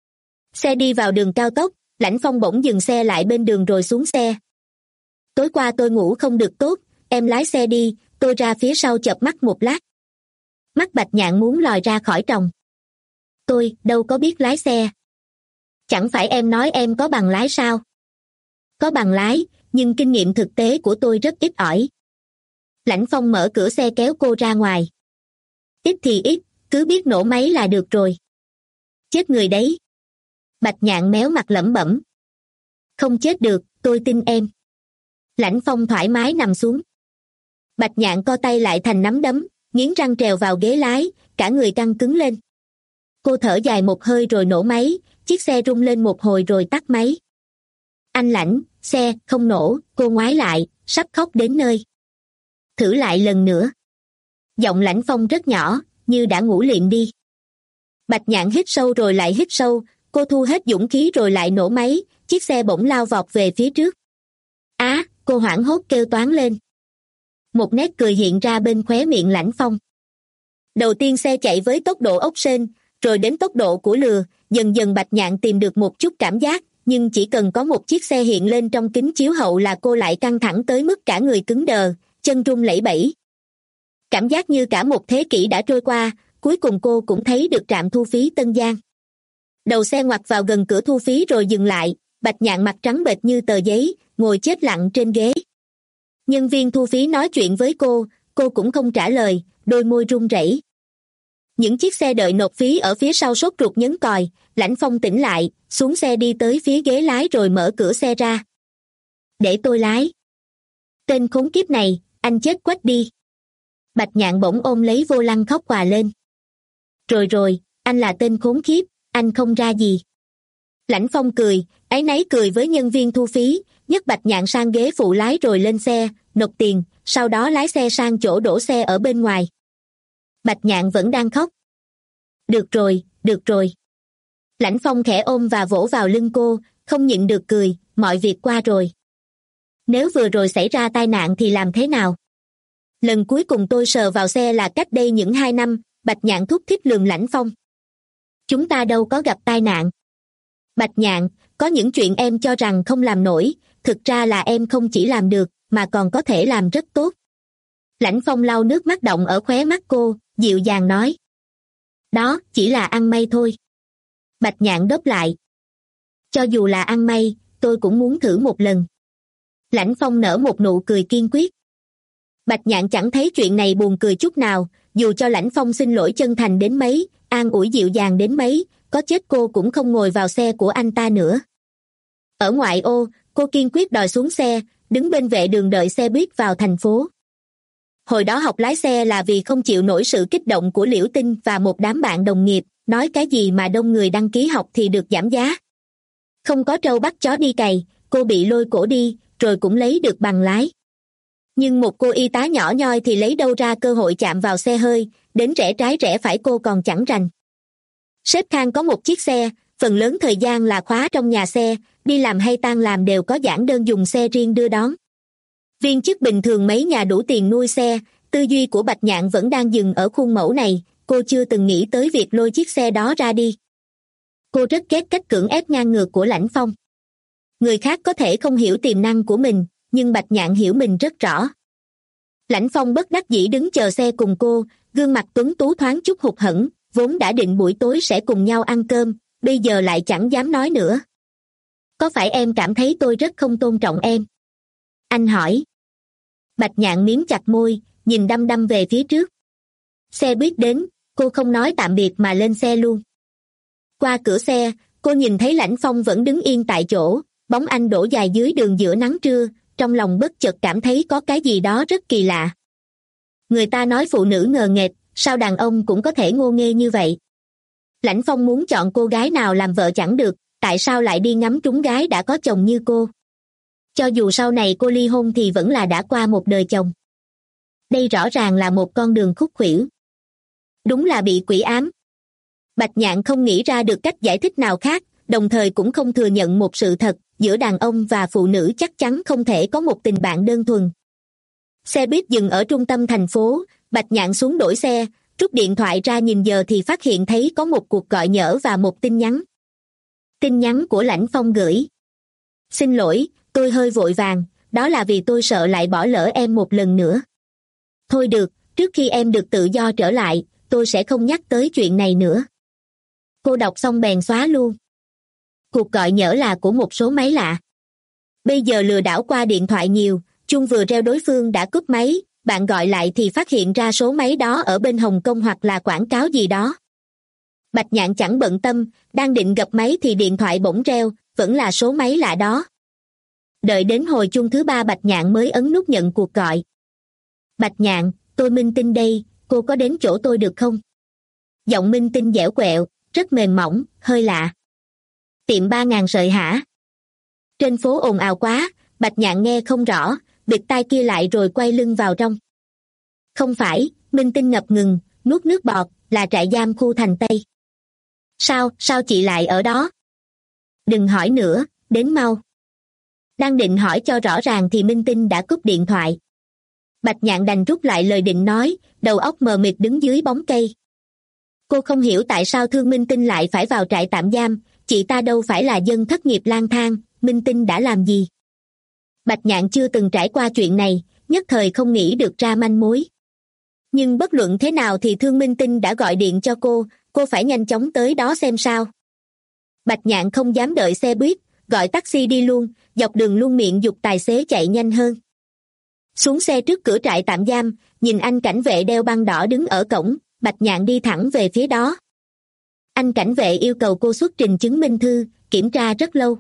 Xe đi vào đường cao tốc, Lãnh Phong bỗng dừng xe lại bên đường rồi xuống xe. Tối qua tôi ngủ không được tốt, em lái xe đi, tôi ra phía sau chợp mắt một lát. Mắt Bạch Nhạn muốn lòi ra khỏi tròng. Tôi đâu có biết lái xe. Chẳng phải em nói em có bằng lái sao? Có bằng lái, nhưng kinh nghiệm thực tế của tôi rất ít ỏi. Lãnh Phong mở cửa xe kéo cô ra ngoài. Ít thì ít, cứ biết nổ máy là được rồi. Chết người đấy. Bạch Nhạn méo mặt lẩm bẩm. Không chết được, tôi tin em. Lãnh Phong thoải mái nằm xuống. Bạch Nhạn co tay lại thành nắm đấm, nghiến răng trèo vào ghế lái, cả người căng cứng lên. Cô thở dài một hơi rồi nổ máy, chiếc xe rung lên một hồi rồi tắt máy. Anh Lãnh, xe không nổ, cô ngoái lại, sắp khóc đến nơi. Thử lại lần nữa. Giọng Lãnh Phong rất nhỏ, như đã ngủ liệm đi. Bạch Nhạn hít sâu rồi lại hít sâu, cô thu hết dũng khí rồi lại nổ máy, chiếc xe bỗng lao vọt về phía trước. Á, cô hoảng hốt kêu toáng lên. Một nét cười hiện ra bên khóe miệng Lãnh Phong. Đầu tiên xe chạy với tốc độ ốc sên, rồi đến tốc độ của lừa, dần dần Bạch Nhạn tìm được một chút cảm giác, nhưng chỉ cần có một chiếc xe hiện lên trong kính chiếu hậu là cô lại căng thẳng tới mức cả người cứng đờ, chân run lẩy bẩy. Cảm giác như cả một thế kỷ đã trôi qua, cuối cùng cô cũng thấy được trạm thu phí Tân Giang. Đầu xe ngoặt vào gần cửa thu phí rồi dừng lại, Bạch Nhạn mặt trắng bệch như tờ giấy, ngồi chết lặng trên ghế. Nhân viên thu phí nói chuyện với cô, cô cũng không trả lời, đôi môi run rẩy. Những chiếc xe đợi nộp phí ở phía sau sốt ruột nhấn còi, Lãnh Phong tỉnh lại, xuống xe đi tới phía ghế lái rồi mở cửa xe ra. Để tôi lái. Tên khốn kiếp này, anh chết quách đi. Bạch Nhạn bỗng ôm lấy vô lăng khóc òa lên. Rồi rồi, anh là tên khốn kiếp, anh không ra gì. Lãnh Phong cười, áy náy cười với nhân viên thu phí, nhấc Bạch Nhạn sang ghế phụ lái rồi lên xe, nộp tiền, sau đó lái xe sang chỗ đổ xe ở bên ngoài. Bạch Nhạn vẫn đang khóc. Được rồi, được rồi. Lãnh Phong khẽ ôm và vỗ vào lưng cô, không nhịn được cười, mọi việc qua rồi. Nếu vừa rồi xảy ra tai nạn thì làm thế nào? Lần cuối cùng tôi sờ vào xe là cách đây những hai năm, Bạch Nhạn thúc thích lườm Lãnh Phong. Chúng ta đâu có gặp tai nạn. Bạch Nhạn, có những chuyện em cho rằng không làm nổi, thực ra là em không chỉ làm được, mà còn có thể làm rất tốt. Lãnh Phong lau nước mắt đọng ở khóe mắt cô, dịu dàng nói. Đó, chỉ là ăn may thôi. Bạch Nhạn đáp lại. Cho dù là ăn may, tôi cũng muốn thử một lần. Lãnh Phong nở một nụ cười kiên quyết. Bạch Nhạn chẳng thấy chuyện này buồn cười chút nào, dù cho Lãnh Phong xin lỗi chân thành đến mấy, an ủi dịu dàng đến mấy, có chết cô cũng không ngồi vào xe của anh ta nữa. Ở ngoại ô, cô kiên quyết đòi xuống xe, đứng bên vệ đường đợi xe buýt vào thành phố. Hồi đó học lái xe là vì không chịu nổi sự kích động của Liễu Tinh và một đám bạn đồng nghiệp, nói cái gì mà đông người đăng ký học thì được giảm giá. Không có trâu bắt chó đi cày, cô bị lôi cổ đi, rồi cũng lấy được bằng lái. Nhưng một cô y tá nhỏ nhoi thì lấy đâu ra cơ hội chạm vào xe hơi, đến rẽ trái rẽ phải cô còn chẳng rành. Sếp Khang có một chiếc xe, phần lớn thời gian là khóa trong nhà xe, đi làm hay tan làm đều có giản đơn dùng xe riêng đưa đón. Viên chức bình thường mấy nhà đủ tiền nuôi xe, tư duy của Bạch Nhạn vẫn đang dừng ở khuôn mẫu này, cô chưa từng nghĩ tới việc lôi chiếc xe đó ra đi. Cô rất ghét cách cưỡng ép ngang ngược của Lãnh Phong. Người khác có thể không hiểu tiềm năng của mình, nhưng Bạch Nhạn hiểu mình rất rõ. Lãnh Phong bất đắc dĩ đứng chờ xe cùng cô, gương mặt tuấn tú thoáng chút hụt hẫng, vốn đã định buổi tối sẽ cùng nhau ăn cơm, bây giờ lại chẳng dám nói nữa. Có phải em cảm thấy tôi rất không tôn trọng em? Anh hỏi. Bạch Nhạn miếm chặt môi, nhìn đăm đăm về phía trước. Xe buýt đến, cô không nói tạm biệt mà lên xe luôn. Qua cửa xe, cô nhìn thấy Lãnh Phong vẫn đứng yên tại chỗ, bóng anh đổ dài dưới đường giữa nắng trưa, trong lòng bất chợt cảm thấy có cái gì đó rất kỳ lạ. Người ta nói phụ nữ ngờ nghệch, sao đàn ông cũng có thể ngô nghê như vậy? Lãnh Phong muốn chọn cô gái nào làm vợ chẳng được, tại sao lại đi ngắm trúng gái đã có chồng như cô? Cho dù sau này cô ly hôn thì vẫn là đã qua một đời chồng. Đây rõ ràng là một con đường khúc khuỷu. Đúng là bị quỷ ám. Bạch Nhạn không nghĩ ra được cách giải thích nào khác, đồng thời cũng không thừa nhận một sự thật, giữa đàn ông và phụ nữ chắc chắn không thể có một tình bạn đơn thuần. Xe buýt dừng ở trung tâm thành phố, Bạch Nhạn xuống đổi xe, rút điện thoại ra nhìn giờ thì phát hiện thấy có một cuộc gọi nhỡ và một tin nhắn. Tin nhắn của Lãnh Phong gửi. Xin lỗi, tôi hơi vội vàng, đó là vì tôi sợ lại bỏ lỡ em một lần nữa. Thôi được, trước khi em được tự do trở lại, tôi sẽ không nhắc tới chuyện này nữa. Cô đọc xong bèn xóa luôn. Cuộc gọi nhỡ là của một số máy lạ. Bây giờ lừa đảo qua điện thoại nhiều, chuông vừa reo đối phương đã cúp máy, bạn gọi lại thì phát hiện ra số máy đó ở bên Hồng Kông hoặc là quảng cáo gì đó. Bạch Nhạn chẳng bận tâm, đang định gập máy thì điện thoại bỗng reo, vẫn là số máy lạ đó. Đợi đến hồi chuông thứ ba Bạch Nhạn mới ấn nút nhận cuộc gọi. Bạch Nhạn, tôi Minh Tinh đây, cô có đến chỗ tôi được không? Giọng Minh Tinh dẻo quẹo, rất mềm mỏng, hơi lạ. Tiệm ba ngàn sợi hả? Trên phố ồn ào quá, Bạch Nhạn nghe không rõ, bịt tai kia lại rồi quay lưng vào trong. Không phải, Minh Tinh ngập ngừng, nuốt nước bọt, là trại giam khu thành Tây. Sao, sao chị lại ở đó? Đừng hỏi nữa, đến mau. Đang định hỏi cho rõ ràng thì Minh Tinh đã cúp điện thoại. Bạch Nhạn đành rút lại lời định nói, đầu óc mờ mịt đứng dưới bóng cây. Cô không hiểu tại sao Thương Minh Tinh lại phải vào trại tạm giam, chị ta đâu phải là dân thất nghiệp lang thang, Minh Tinh đã làm gì? Bạch Nhạn chưa từng trải qua chuyện này, nhất thời không nghĩ được ra manh mối. Nhưng bất luận thế nào thì Thương Minh Tinh đã gọi điện cho cô, cô phải nhanh chóng tới đó xem sao. Bạch Nhạn không dám đợi xe buýt, gọi taxi đi luôn, dọc đường luôn miệng giục tài xế chạy nhanh hơn. Xuống xe trước cửa trại tạm giam, nhìn anh cảnh vệ đeo băng đỏ đứng ở cổng, Bạch Nhạn đi thẳng về phía đó. Anh cảnh vệ yêu cầu cô xuất trình chứng minh thư, kiểm tra rất lâu.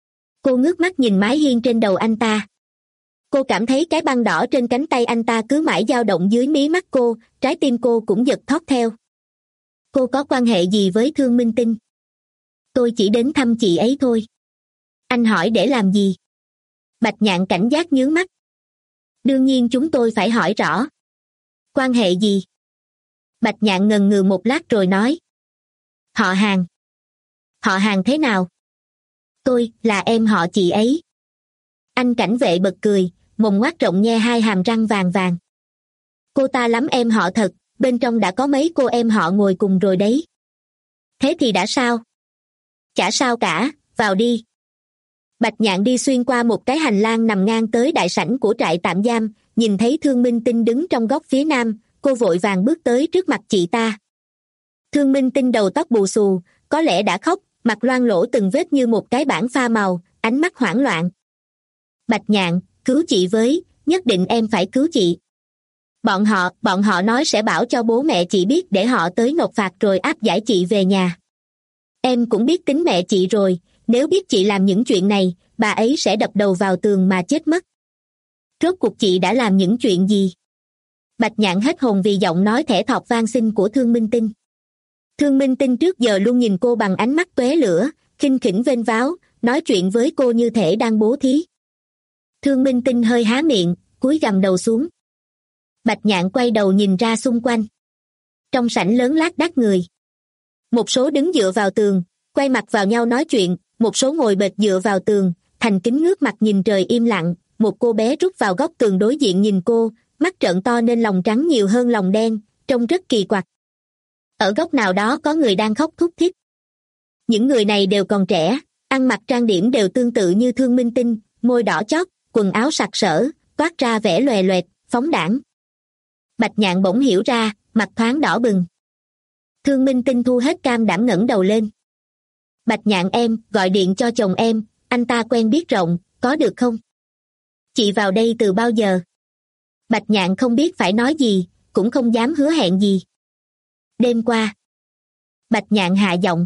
Cô ngước mắt nhìn mái hiên trên đầu anh ta. Cô cảm thấy cái băng đỏ trên cánh tay anh ta cứ mãi dao động dưới mí mắt cô, trái tim cô cũng giật thót theo. Cô có quan hệ gì với Thương Minh Tinh? Tôi chỉ đến thăm chị ấy thôi. Anh hỏi để làm gì? Bạch Nhạn cảnh giác nhướng mắt. Đương nhiên chúng tôi phải hỏi rõ. Quan hệ gì? Bạch Nhạn ngần ngừ một lát rồi nói. Họ hàng. Họ hàng thế nào? Tôi là em họ chị ấy. Anh cảnh vệ bật cười, mồm ngoác rộng nhe hai hàm răng vàng vàng. Cô ta lắm em họ thật, bên trong đã có mấy cô em họ ngồi cùng rồi đấy. Thế thì đã sao? Chả sao cả, vào đi. Bạch Nhạn đi xuyên qua một cái hành lang nằm ngang tới đại sảnh của trại tạm giam, nhìn thấy Thương Minh Tinh đứng trong góc phía nam, cô vội vàng bước tới trước mặt chị ta. Thương Minh Tinh đầu tóc bù xù, có lẽ đã khóc, mặt loang lỗ từng vết như một cái bảng pha màu, ánh mắt hoảng loạn. Bạch Nhạn, cứu chị với, nhất định em phải cứu chị. Bọn họ, bọn họ nói sẽ bảo cho bố mẹ chị biết để họ tới nộp phạt rồi áp giải chị về nhà. Em cũng biết tính mẹ chị rồi, nếu biết chị làm những chuyện này, bà ấy sẽ đập đầu vào tường mà chết mất. Rốt cuộc chị đã làm những chuyện gì? Bạch Nhạn hết hồn vì giọng nói thẻ thọt van xin của Thương Minh Tinh. Thương Minh Tinh trước giờ luôn nhìn cô bằng ánh mắt tóe lửa, khinh khỉnh vênh váo, nói chuyện với cô như thể đang bố thí. Thương Minh Tinh hơi há miệng, cúi gằm đầu xuống. Bạch Nhạn quay đầu nhìn ra xung quanh. Trong sảnh lớn lác đác người. Một số đứng dựa vào tường, quay mặt vào nhau nói chuyện, một số ngồi bệt dựa vào tường, thành kính ngước mặt nhìn trời im lặng, một cô bé rút vào góc tường đối diện nhìn cô, mắt trợn to nên lòng trắng nhiều hơn lòng đen, trông rất kỳ quặc. Ở góc nào đó có người đang khóc thút thít. Những người này đều còn trẻ, ăn mặc trang điểm đều tương tự như Thương Minh Tinh, môi đỏ chót, quần áo sặc sỡ, toát ra vẻ lòe loẹt, phóng đãng. Bạch Nhạn bỗng hiểu ra, mặt thoáng đỏ bừng. Thương Minh Tinh thu hết cam đảm ngẩng đầu lên. Bạch Nhạn em, gọi điện cho chồng em, anh ta quen biết rộng, có được không? Chị vào đây từ bao giờ? Bạch Nhạn không biết phải nói gì, cũng không dám hứa hẹn gì. Đêm qua. Bạch Nhạn hạ giọng.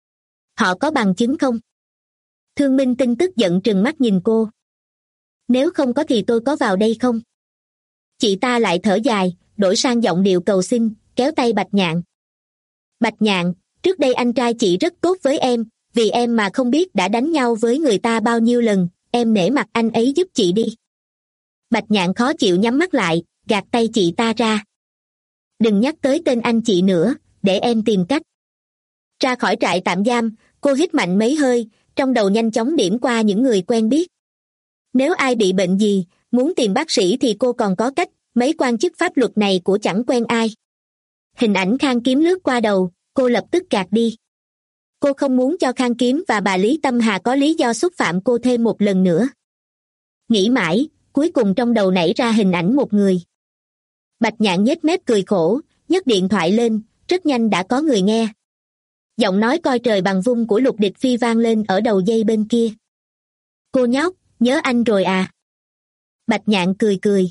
Họ có bằng chứng không? Thương Minh Tinh tức giận trừng mắt nhìn cô. Nếu không có thì tôi có vào đây không? Chị ta lại thở dài, đổi sang giọng điệu cầu xin, kéo tay Bạch Nhạn. Bạch Nhạn, trước đây anh trai chị rất tốt với em, vì em mà không biết đã đánh nhau với người ta bao nhiêu lần, em nể mặt anh ấy giúp chị đi. Bạch Nhạn khó chịu nhắm mắt lại, gạt tay chị ta ra. Đừng nhắc tới tên anh chị nữa, để em tìm cách. Ra khỏi trại tạm giam, cô hít mạnh mấy hơi, trong đầu nhanh chóng điểm qua những người quen biết. Nếu ai bị bệnh gì, muốn tìm bác sĩ thì cô còn có cách, mấy quan chức pháp luật này của chẳng quen ai. Hình ảnh Khang Kiếm lướt qua đầu, cô lập tức gạt đi. Cô không muốn cho Khang Kiếm và bà Lý Tâm Hà có lý do xúc phạm cô thêm một lần nữa. Nghĩ mãi, cuối cùng trong đầu nảy ra hình ảnh một người. Bạch Nhạn nhếch mép cười khổ, nhấc điện thoại lên, rất nhanh đã có người nghe. Giọng nói coi trời bằng vung của Lục Địch Phi vang lên ở đầu dây bên kia. Cô nhóc, nhớ anh rồi à? Bạch Nhạn cười cười.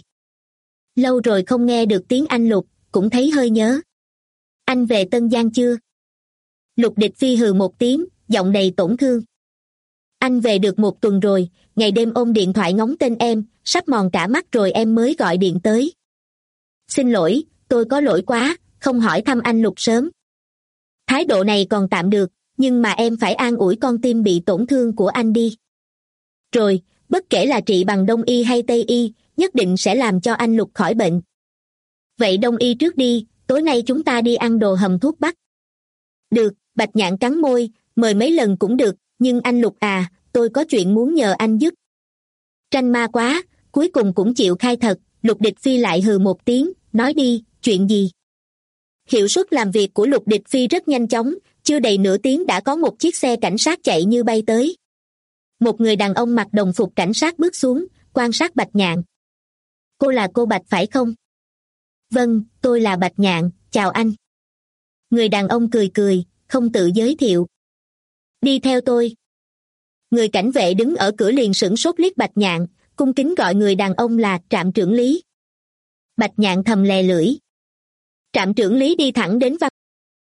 Lâu rồi không nghe được tiếng anh Lục, cũng thấy hơi nhớ. Anh về Tân Giang chưa? Lục Địch Phi hừ một tiếng, giọng đầy tổn thương. Anh về được một tuần rồi, ngày đêm ôm điện thoại ngóng tên em, sắp mòn cả mắt rồi em mới gọi điện tới. Xin lỗi, tôi có lỗi quá, không hỏi thăm anh Lục sớm. Thái độ này còn tạm được, nhưng mà em phải an ủi con tim bị tổn thương của anh đi. Rồi, bất kể là trị bằng Đông y hay Tây y, nhất định sẽ làm cho anh Lục khỏi bệnh. Vậy Đông y trước đi, tối nay chúng ta đi ăn đồ hầm thuốc bắc. Được, Bạch Nhạn cắn môi, mời mấy lần cũng được, nhưng anh Lục à, tôi có chuyện muốn nhờ anh giúp. Tranh ma quá, cuối cùng cũng chịu khai thật, Lục Địch Phi lại hừ một tiếng, nói đi, chuyện gì? Hiệu suất làm việc của Lục Địch Phi rất nhanh chóng, chưa đầy nửa tiếng đã có một chiếc xe cảnh sát chạy như bay tới. Một người đàn ông mặc đồng phục cảnh sát bước xuống, quan sát Bạch Nhạn. Cô là cô Bạch phải không? Vâng, tôi là Bạch Nhạn, chào anh. Người đàn ông cười cười, không tự giới thiệu. Đi theo tôi. Người cảnh vệ đứng ở cửa liền sửng sốt liếc Bạch Nhạn, cung kính gọi người đàn ông là Trạm trưởng lý. Bạch Nhạn thầm lè lưỡi. Trạm trưởng lý đi thẳng đến văn.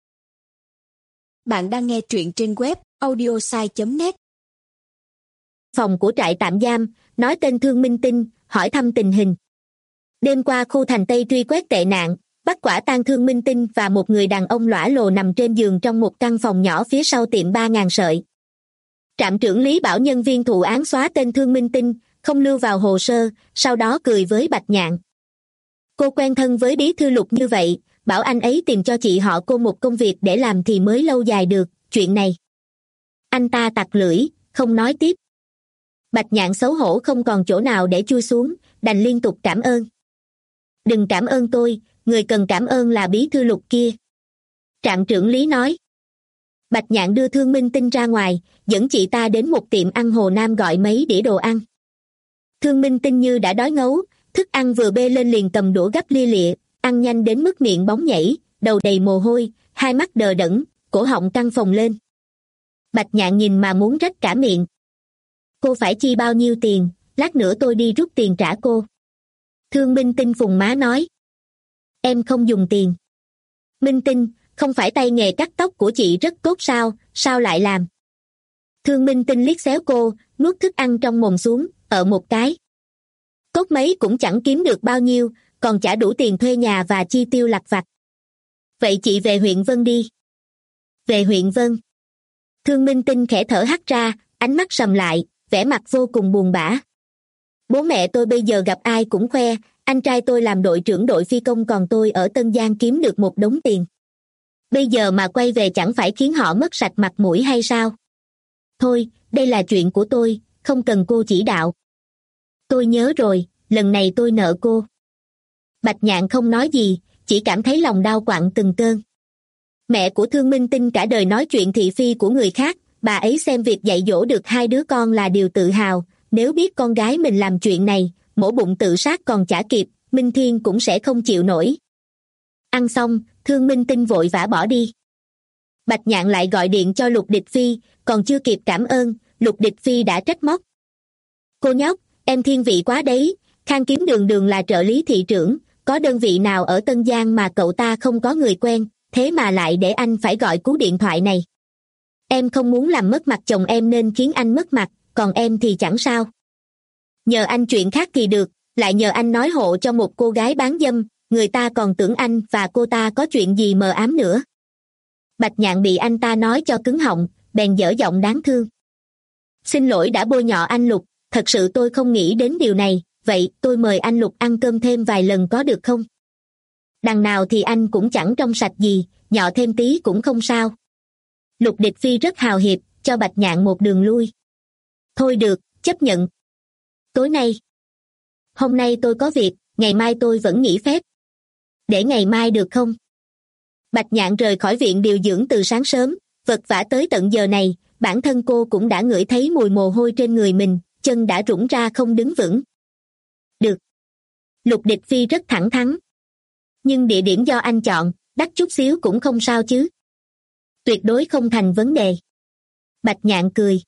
Bạn đang nghe truyện trên web audiosai chấm net. Phòng của trại tạm giam, nói tên Thương Minh Tinh, hỏi thăm tình hình. Đêm qua khu thành Tây truy quét tệ nạn, bắt quả tang Thương Minh Tinh và một người đàn ông lõa lồ nằm trên giường trong một căn phòng nhỏ phía sau tiệm ba ngàn sợi. Trạm trưởng lý bảo nhân viên thụ án xóa tên Thương Minh Tinh, không lưu vào hồ sơ, sau đó cười với Bạch Nhạn. Cô quen thân với bí thư Lục như vậy, bảo anh ấy tìm cho chị họ cô một công việc để làm thì mới lâu dài được, chuyện này. Anh ta tặc lưỡi, không nói tiếp. Bạch Nhạn xấu hổ không còn chỗ nào để chui xuống, đành liên tục cảm ơn. Đừng cảm ơn tôi, người cần cảm ơn là bí thư Lục kia. Trạm trưởng lý nói. Bạch Nhạn đưa Thương Minh Tinh ra ngoài, dẫn chị ta đến một tiệm ăn Hồ Nam gọi mấy đĩa đồ ăn. Thương Minh Tinh như đã đói ngấu, thức ăn vừa bê lên liền cầm đũa gắp lia lịa, ăn nhanh đến mức miệng bóng nhảy, đầu đầy mồ hôi, hai mắt đờ đẫn, cổ họng căng phồng lên. Bạch Nhạn nhìn mà muốn rách cả miệng. Cô phải chi bao nhiêu tiền, lát nữa tôi đi rút tiền trả cô. Thương Minh Tinh phùng má nói. Em không dùng tiền. Minh Tinh, không phải tay nghề cắt tóc của chị rất tốt sao, sao lại làm? Thương Minh Tinh liếc xéo cô, nuốt thức ăn trong mồm xuống, ở một cái. Tốt mấy cũng chẳng kiếm được bao nhiêu, còn trả đủ tiền thuê nhà và chi tiêu lặt vặt. Vậy chị về huyện Vân đi. Về huyện Vân. Thương Minh Tinh khẽ thở hắt ra, ánh mắt sầm lại, vẻ mặt vô cùng buồn bã. Bố mẹ tôi bây giờ gặp ai cũng khoe, anh trai tôi làm đội trưởng đội phi công còn tôi ở Tân Giang kiếm được một đống tiền. Bây giờ mà quay về chẳng phải khiến họ mất sạch mặt mũi hay sao? Thôi, đây là chuyện của tôi, không cần cô chỉ đạo. Tôi nhớ rồi, lần này tôi nợ cô. Bạch Nhạn không nói gì, chỉ cảm thấy lòng đau quặn từng cơn. Mẹ của Thương Minh Tinh cả đời nói chuyện thị phi của người khác, bà ấy xem việc dạy dỗ được hai đứa con là điều tự hào, nếu biết con gái mình làm chuyện này, mổ bụng tự sát còn chả kịp, Minh Thiên cũng sẽ không chịu nổi. Ăn xong, Thương Minh Tinh vội vã bỏ đi. Bạch Nhạn lại gọi điện cho Lục Địch Phi, còn chưa kịp cảm ơn, Lục Địch Phi đã trách móc. Cô nhóc, em thiên vị quá đấy, Khang Kiếm đường đường là trợ lý thị trưởng, có đơn vị nào ở Tân Giang mà cậu ta không có người quen, thế mà lại để anh phải gọi cú điện thoại này. Em không muốn làm mất mặt chồng em nên khiến anh mất mặt, còn em thì chẳng sao. Nhờ anh chuyện khác thì được, lại nhờ anh nói hộ cho một cô gái bán dâm, người ta còn tưởng anh và cô ta có chuyện gì mờ ám nữa. Bạch Nhạn bị anh ta nói cho cứng họng, bèn dở giọng đáng thương. Xin lỗi đã bôi nhọ anh Lục, thật sự tôi không nghĩ đến điều này, vậy tôi mời anh Lục ăn cơm thêm vài lần có được không? Đằng nào thì anh cũng chẳng trong sạch gì, nhọ thêm tí cũng không sao. Lục Địch Phi rất hào hiệp, cho Bạch Nhạn một đường lui. Thôi được, chấp nhận. Tối nay. Hôm nay tôi có việc, ngày mai tôi vẫn nghỉ phép. Để ngày mai được không? Bạch Nhạn rời khỏi viện điều dưỡng từ sáng sớm, vật vã tới tận giờ này, bản thân cô cũng đã ngửi thấy mùi mồ hôi trên người mình, chân đã rũng ra không đứng vững. Được. Lục Địch Phi rất thẳng thắn. Nhưng địa điểm do anh chọn, đắt chút xíu cũng không sao chứ. Tuyệt đối không thành vấn đề. Bạch Nhạn cười.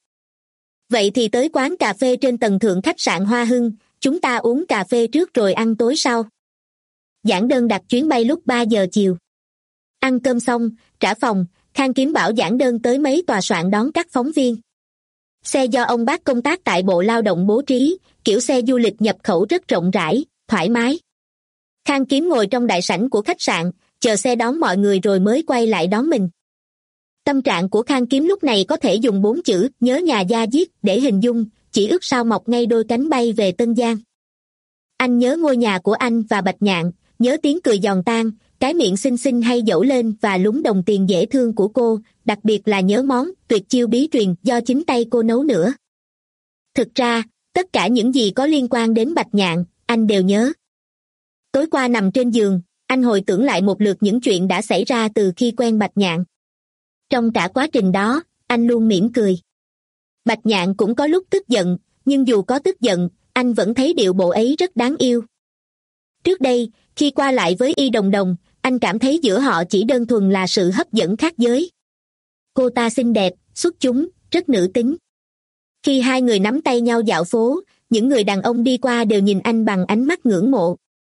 Vậy thì tới quán cà phê trên tầng thượng khách sạn Hoa Hưng, chúng ta uống cà phê trước rồi ăn tối sau. Giản Đơn đặt chuyến bay lúc ba giờ chiều. Ăn cơm xong, trả phòng, Khang Kiếm bảo Giản Đơn tới mấy tòa soạn đón các phóng viên. Xe do ông bác công tác tại Bộ Lao động bố trí, kiểu xe du lịch nhập khẩu rất rộng rãi, thoải mái. Khang Kiếm ngồi trong đại sảnh của khách sạn, chờ xe đón mọi người rồi mới quay lại đón mình. Tâm trạng của Khang Kiếm lúc này có thể dùng bốn chữ nhớ nhà da diết để hình dung, chỉ ước sao mọc ngay đôi cánh bay về Tân Giang. Anh nhớ ngôi nhà của anh và Bạch Nhạn, nhớ tiếng cười giòn tan, cái miệng xinh xinh hay dẫu lên và lúng đồng tiền dễ thương của cô, đặc biệt là nhớ món tuyệt chiêu bí truyền do chính tay cô nấu nữa. Thực ra, tất cả những gì có liên quan đến Bạch Nhạn, anh đều nhớ. Tối qua nằm trên giường, anh hồi tưởng lại một lượt những chuyện đã xảy ra từ khi quen Bạch Nhạn. Trong cả quá trình đó, anh luôn mỉm cười. Bạch Nhạn cũng có lúc tức giận, nhưng dù có tức giận, anh vẫn thấy điệu bộ ấy rất đáng yêu. Trước đây, khi qua lại với Y Đồng Đồng, anh cảm thấy giữa họ chỉ đơn thuần là sự hấp dẫn khác giới. Cô ta xinh đẹp, xuất chúng, rất nữ tính. Khi hai người nắm tay nhau dạo phố, những người đàn ông đi qua đều nhìn anh bằng ánh mắt ngưỡng mộ.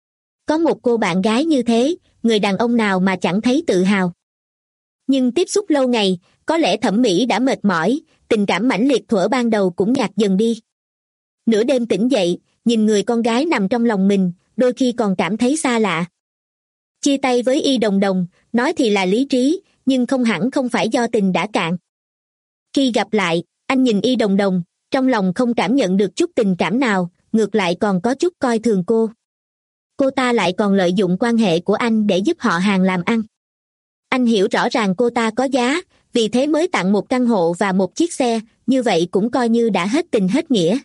Có một cô bạn gái như thế, người đàn ông nào mà chẳng thấy tự hào. Nhưng tiếp xúc lâu ngày, có lẽ thẩm mỹ đã mệt mỏi, tình cảm mãnh liệt thuở ban đầu cũng nhạt dần đi. Nửa đêm tỉnh dậy, nhìn người con gái nằm trong lòng mình, đôi khi còn cảm thấy xa lạ. Chia tay với Y Đồng Đồng, nói thì là lý trí, nhưng không hẳn không phải do tình đã cạn. Khi gặp lại, anh nhìn Y Đồng Đồng, trong lòng không cảm nhận được chút tình cảm nào, ngược lại còn có chút coi thường cô. Cô ta lại còn lợi dụng quan hệ của anh để giúp họ hàng làm ăn. Anh hiểu rõ ràng cô ta có giá, vì thế mới tặng một căn hộ và một chiếc xe, như vậy cũng coi như đã hết tình hết nghĩa.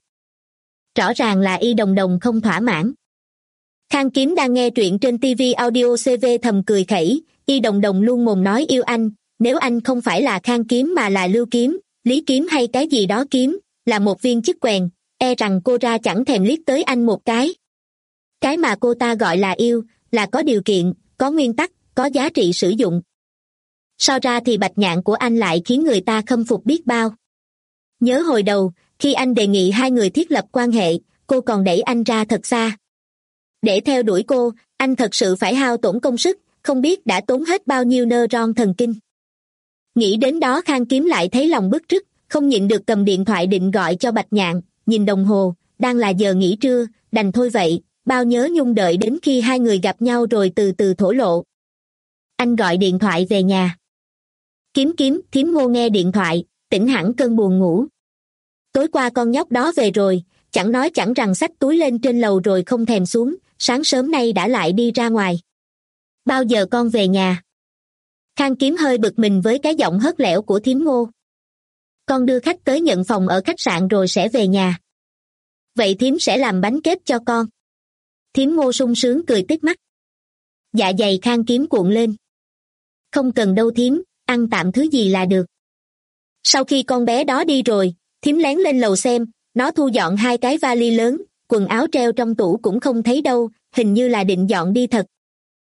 Rõ ràng là Y Đồng Đồng không thỏa mãn. Khang Kiếm đang nghe truyện trên ti vi Audio xê vê thầm cười khẩy, Y Đồng Đồng luôn mồm nói yêu anh, nếu anh không phải là Khang Kiếm mà là Lưu Kiếm, Lý Kiếm hay cái gì đó Kiếm, là một viên chức quèn, e rằng cô ra chẳng thèm liếc tới anh một cái. Cái mà cô ta gọi là yêu, là có điều kiện, có nguyên tắc, có giá trị sử dụng. So ra thì Bạch Nhạn của anh lại khiến người ta khâm phục biết bao. Nhớ hồi đầu, khi anh đề nghị hai người thiết lập quan hệ, cô còn đẩy anh ra thật xa. Để theo đuổi cô, anh thật sự phải hao tổn công sức, không biết đã tốn hết bao nhiêu neuron thần kinh. Nghĩ đến đó Khang Kiếm lại thấy lòng bứt rứt, không nhịn được cầm điện thoại định gọi cho Bạch Nhạn, nhìn đồng hồ, đang là giờ nghỉ trưa, đành thôi vậy, bao nhớ nhung đợi đến khi hai người gặp nhau rồi từ từ thổ lộ. Anh gọi điện thoại về nhà. Kiếm Kiếm, thím Ngô nghe điện thoại, tỉnh hẳn cơn buồn ngủ. Tối qua con nhóc đó về rồi, chẳng nói chẳng rằng xách túi lên trên lầu rồi không thèm xuống, sáng sớm nay đã lại đi ra ngoài. Bao giờ con về nhà? Khang Kiếm hơi bực mình với cái giọng hớt lẻo của thím Ngô. Con đưa khách tới nhận phòng ở khách sạn rồi sẽ về nhà. Vậy thím sẽ làm bánh kếp cho con. Thím Ngô sung sướng cười tít mắt. Dạ dày Khang Kiếm cuộn lên. Không cần đâu thím, ăn tạm thứ gì là được. Sau khi con bé đó đi rồi, thím lén lên lầu xem, nó thu dọn hai cái vali lớn, quần áo treo trong tủ cũng không thấy đâu, hình như là định dọn đi thật.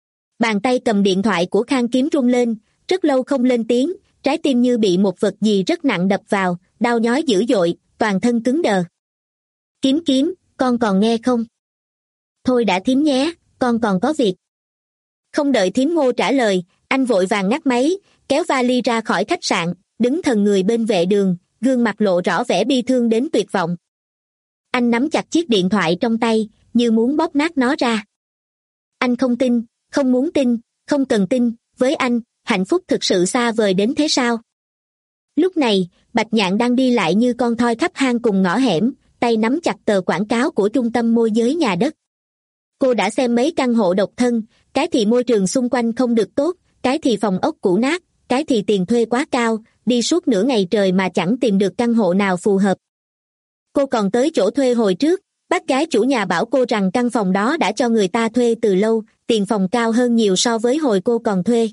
Bàn tay cầm điện thoại của Khang Kiếm rung lên, rất lâu không lên tiếng, trái tim như bị một vật gì rất nặng đập vào, đau nhói dữ dội, toàn thân cứng đờ. Kiếm Kiếm, con còn nghe không? Thôi đã thím nhé, con còn có việc. Không đợi thím Ngô trả lời, anh vội vàng ngắt máy, kéo vali ra khỏi khách sạn, đứng thần người bên vệ đường, gương mặt lộ rõ vẻ bi thương đến tuyệt vọng. Anh nắm chặt chiếc điện thoại trong tay, như muốn bóp nát nó ra. Anh không tin, không muốn tin, không cần tin, với anh, hạnh phúc thực sự xa vời đến thế sao? Lúc này, Bạch Nhạn đang đi lại như con thoi khắp hang cùng ngõ hẻm, tay nắm chặt tờ quảng cáo của trung tâm môi giới nhà đất. Cô đã xem mấy căn hộ độc thân, cái thì môi trường xung quanh không được tốt, cái thì phòng ốc cũ nát, cái thì tiền thuê quá cao, đi suốt nửa ngày trời mà chẳng tìm được căn hộ nào phù hợp. Cô còn tới chỗ thuê hồi trước, bác gái chủ nhà bảo cô rằng căn phòng đó đã cho người ta thuê từ lâu, tiền phòng cao hơn nhiều so với hồi cô còn thuê.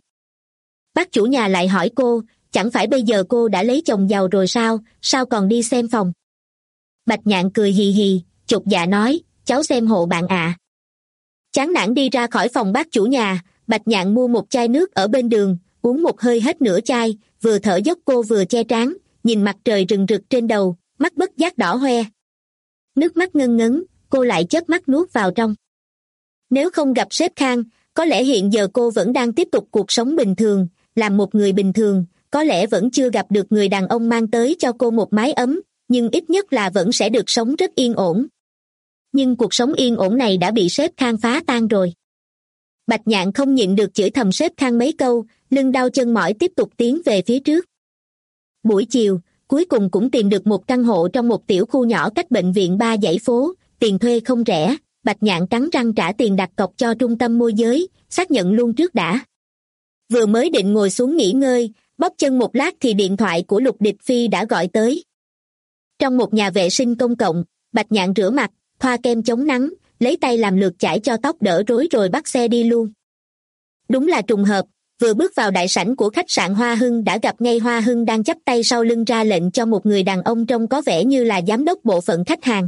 Bác chủ nhà lại hỏi cô, chẳng phải bây giờ cô đã lấy chồng giàu rồi sao, sao còn đi xem phòng? Bạch Nhạn cười hì hì, chột dạ nói, cháu xem hộ bạn ạ. Chán nản đi ra khỏi phòng bác chủ nhà, Bạch Nhạn mua một chai nước ở bên đường, uống một hơi hết nửa chai, vừa thở dốc cô vừa che trán, nhìn mặt trời rừng rực trên đầu, mắt bất giác đỏ hoe. Nước mắt ngân ngấn, cô lại chớp mắt nuốt vào trong. Nếu không gặp sếp Khang, có lẽ hiện giờ cô vẫn đang tiếp tục cuộc sống bình thường, làm một người bình thường, có lẽ vẫn chưa gặp được người đàn ông mang tới cho cô một mái ấm, nhưng ít nhất là vẫn sẽ được sống rất yên ổn. Nhưng cuộc sống yên ổn này đã bị sếp Khang phá tan rồi. Bạch Nhạn không nhịn được chửi thầm sếp Khang mấy câu, lưng đau chân mỏi tiếp tục tiến về phía trước. Buổi chiều, cuối cùng cũng tìm được một căn hộ trong một tiểu khu nhỏ cách bệnh viện ba dãy phố, tiền thuê không rẻ, Bạch Nhạn cắn răng trả tiền đặt cọc cho trung tâm môi giới, xác nhận luôn trước đã. Vừa mới định ngồi xuống nghỉ ngơi, bóp chân một lát thì điện thoại của Lục Địch Phi đã gọi tới. Trong một nhà vệ sinh công cộng, Bạch Nhạn rửa mặt, thoa kem chống nắng, lấy tay làm lượt chải cho tóc đỡ rối rồi bắt xe đi luôn. Đúng là trùng hợp, vừa bước vào đại sảnh của khách sạn Hoa Hưng đã gặp ngay Hoa Hưng đang chắp tay sau lưng ra lệnh cho một người đàn ông trông có vẻ như là giám đốc bộ phận khách hàng.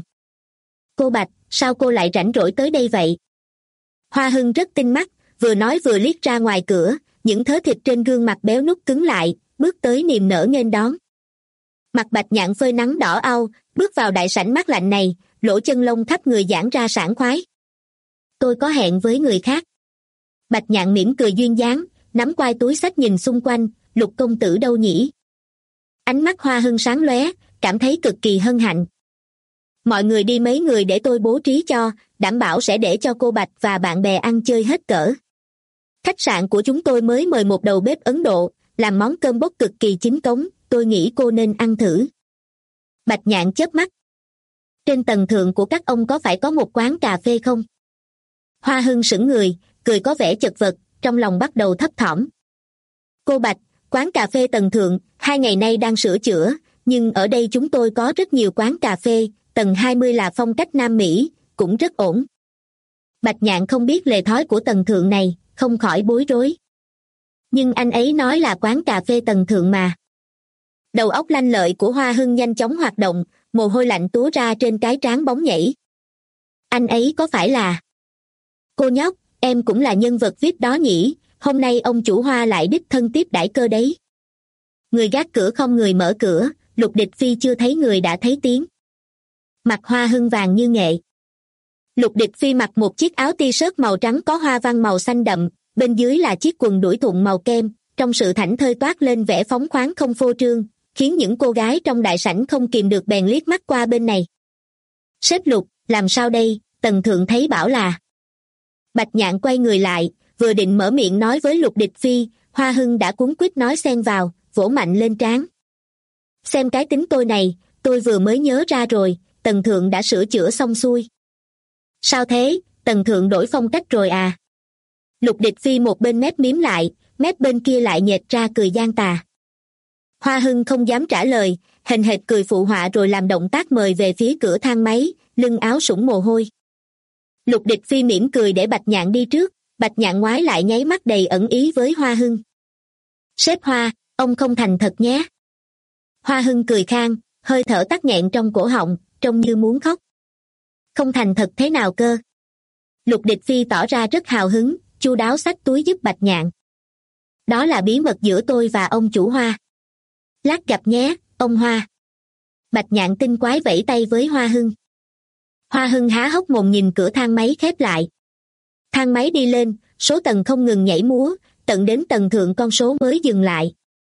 Cô Bạch, sao cô lại rảnh rỗi tới đây vậy? Hoa Hưng rất tinh mắt, vừa nói vừa liếc ra ngoài cửa, những thớ thịt trên gương mặt béo nút cứng lại, bước tới niềm nở nghênh đón. Mặt Bạch Nhạn phơi nắng đỏ au, bước vào đại sảnh mát lạnh này, lỗ chân lông khắp người giãn ra sảng khoái. Tôi có hẹn với người khác. Bạch Nhạn mỉm cười duyên dáng, nắm quai túi xách nhìn xung quanh, Lục công tử đâu nhỉ? Ánh mắt Hoa Hưng sáng lóe, cảm thấy cực kỳ hân hạnh. Mọi người đi mấy người để tôi bố trí cho, đảm bảo sẽ để cho cô Bạch và bạn bè ăn chơi hết cỡ. Khách sạn của chúng tôi mới mời một đầu bếp Ấn Độ, làm món cơm bốc cực kỳ chính cống, tôi nghĩ cô nên ăn thử. Bạch Nhạn chớp mắt. Trên tầng thượng của các ông có phải có một quán cà phê không? Hoa Hưng sững người, cười có vẻ chật vật, trong lòng bắt đầu thấp thỏm. Cô Bạch, quán cà phê tầng thượng, hai ngày nay đang sửa chữa, nhưng ở đây chúng tôi có rất nhiều quán cà phê, tầng hai mươi là phong cách Nam Mỹ, cũng rất ổn. Bạch Nhạn không biết lề thói của tầng thượng này, không khỏi bối rối. Nhưng anh ấy nói là quán cà phê tầng thượng mà. Đầu óc lanh lợi của Hoa Hưng nhanh chóng hoạt động, mồ hôi lạnh túa ra trên cái trán bóng nhảy. Anh ấy có phải là... Cô nhóc, em cũng là nhân vật vi ai pi đó nhỉ, hôm nay ông chủ Hoa lại đích thân tiếp đãi cơ đấy. Người gác cửa không người mở cửa, Lục Địch Phi chưa thấy người đã thấy tiếng. Mặt Hoa Hưng vàng như nghệ. Lục Địch Phi mặc một chiếc áo t-shirt màu trắng có hoa văn màu xanh đậm, bên dưới là chiếc quần đuổi thụng màu kem, trong sự thảnh thơi toát lên vẻ phóng khoáng không phô trương, khiến những cô gái trong đại sảnh không kìm được bèn liếc mắt qua bên này. Sếp Lục, làm sao đây, tầng thượng thấy bảo là... Bạch Nhạn quay người lại, vừa định mở miệng nói với Lục Địch Phi, Hoa Hưng đã cuống quýt nói xen vào, vỗ mạnh lên trán. Xem cái tính tôi này, tôi vừa mới nhớ ra rồi, tầng thượng đã sửa chữa xong xuôi. Sao thế, tầng thượng đổi phong cách rồi à? Lục Địch Phi một bên mép mím lại, mép bên kia lại nhếch ra cười gian tà. Hoa Hưng không dám trả lời, hềnh hệt cười phụ họa rồi làm động tác mời về phía cửa thang máy, lưng áo sũng mồ hôi. Lục Địch Phi mỉm cười để Bạch Nhạn đi trước, Bạch Nhạn ngoái lại nháy mắt đầy ẩn ý với Hoa Hưng. Sếp Hoa, ông không thành thật nhé. Hoa Hưng cười khang, hơi thở tắc nghẹn trong cổ họng, trông như muốn khóc. Không thành thật thế nào cơ? Lục Địch Phi tỏ ra rất hào hứng, chu đáo xách túi giúp Bạch Nhạn. Đó là bí mật giữa tôi và ông chủ Hoa. Lát gặp nhé, ông Hoa. Bạch Nhạn tinh quái vẫy tay với Hoa Hưng. Hoa Hưng há hốc mồm nhìn cửa thang máy khép lại. Thang máy đi lên, số tầng không ngừng nhảy múa, tận đến tầng thượng con số mới dừng lại.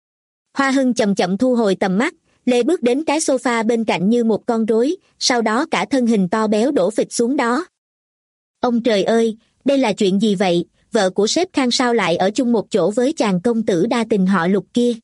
Hoa Hưng chậm chậm thu hồi tầm mắt, lê bước đến cái sofa bên cạnh như một con rối, sau đó cả thân hình to béo đổ phịch xuống đó. Ông trời ơi, đây là chuyện gì vậy? Vợ của sếp Khang sao lại ở chung một chỗ với chàng công tử đa tình họ Lục kia?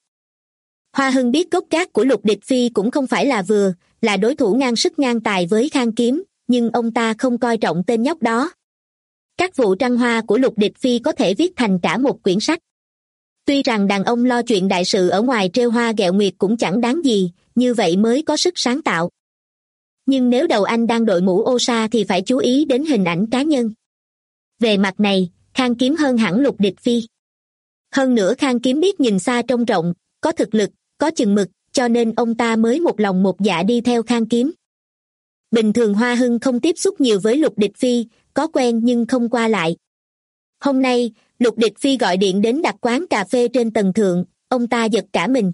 Hoa Hưng biết gốc gác của Lục Địch Phi cũng không phải là vừa, là đối thủ ngang sức ngang tài với Khang Kiếm, nhưng ông ta không coi trọng tên nhóc đó. Các vụ trăng hoa của Lục Địch Phi có thể viết thành cả một quyển sách. Tuy rằng đàn ông lo chuyện đại sự ở ngoài trêu hoa ghẹo nguyệt cũng chẳng đáng gì, như vậy mới có sức sáng tạo. Nhưng nếu đầu anh đang đội mũ ô sa thì phải chú ý đến hình ảnh cá nhân. Về mặt này, Khang Kiếm hơn hẳn Lục Địch Phi. Hơn nữa Khang Kiếm biết nhìn xa trông rộng, có thực lực, có chừng mực, cho nên ông ta mới một lòng một dạ đi theo Khang Kiếm. Bình thường Hoa Hưng không tiếp xúc nhiều với Lục Địch Phi, có quen nhưng không qua lại. Hôm nay, Lục Địch Phi gọi điện đến đặt quán cà phê trên tầng thượng, ông ta giật cả mình.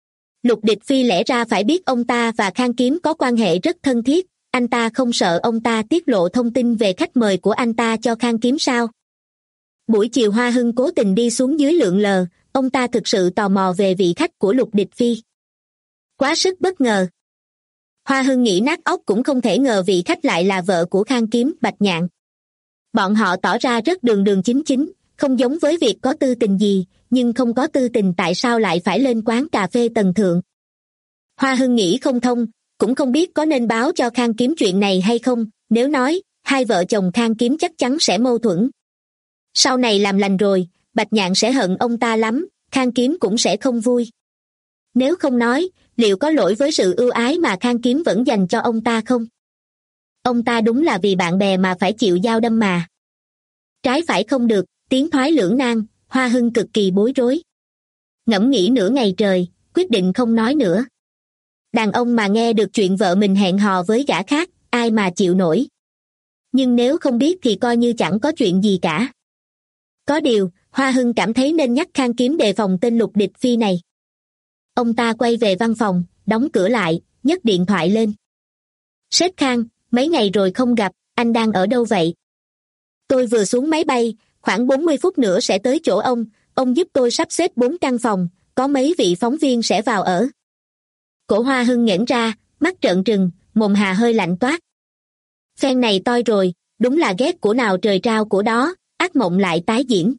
Lục Địch Phi lẽ ra phải biết ông ta và Khang Kiếm có quan hệ rất thân thiết, anh ta không sợ ông ta tiết lộ thông tin về khách mời của anh ta cho Khang Kiếm sao? Buổi chiều Hoa Hưng cố tình đi xuống dưới lượn lờ, ông ta thực sự tò mò về vị khách của Lục Địch Phi. Quá sức bất ngờ. Hoa Hưng nghĩ nát óc cũng không thể ngờ vị khách lại là vợ của Khang Kiếm, Bạch Nhạn. Bọn họ tỏ ra rất đường đường chính chính, không giống với việc có tư tình gì, nhưng không có tư tình tại sao lại phải lên quán cà phê tầng thượng. Hoa Hưng nghĩ không thông, cũng không biết có nên báo cho Khang Kiếm chuyện này hay không, nếu nói, hai vợ chồng Khang Kiếm chắc chắn sẽ mâu thuẫn. Sau này làm lành rồi, Bạch Nhạn sẽ hận ông ta lắm, Khang Kiếm cũng sẽ không vui. Nếu không nói, liệu có lỗi với sự ưu ái mà Khang Kiếm vẫn dành cho ông ta không? Ông ta đúng là vì bạn bè mà phải chịu dao đâm mà. Trái phải không được, tiến thoái lưỡng nan, Hoa Hưng cực kỳ bối rối. Ngẫm nghĩ nửa ngày trời, quyết định không nói nữa. Đàn ông mà nghe được chuyện vợ mình hẹn hò với gã khác, ai mà chịu nổi. Nhưng nếu không biết thì coi như chẳng có chuyện gì cả. Có điều, Hoa Hưng cảm thấy nên nhắc Khang Kiếm đề phòng tên Lục Địch Phi này. Ông ta quay về văn phòng, đóng cửa lại, nhấc điện thoại lên. Sếp Khang, mấy ngày rồi không gặp, anh đang ở đâu vậy? Tôi vừa xuống máy bay, khoảng bốn mươi phút nữa sẽ tới chỗ ông, ông giúp tôi sắp xếp bốn căn phòng, có mấy vị phóng viên sẽ vào ở. Cổ Hoa Hưng nghẽn ra, mắt trợn trừng, mồm hà hơi lạnh toát. Phen này toi rồi, đúng là ghét của nào trời trao của đó, ác mộng lại tái diễn.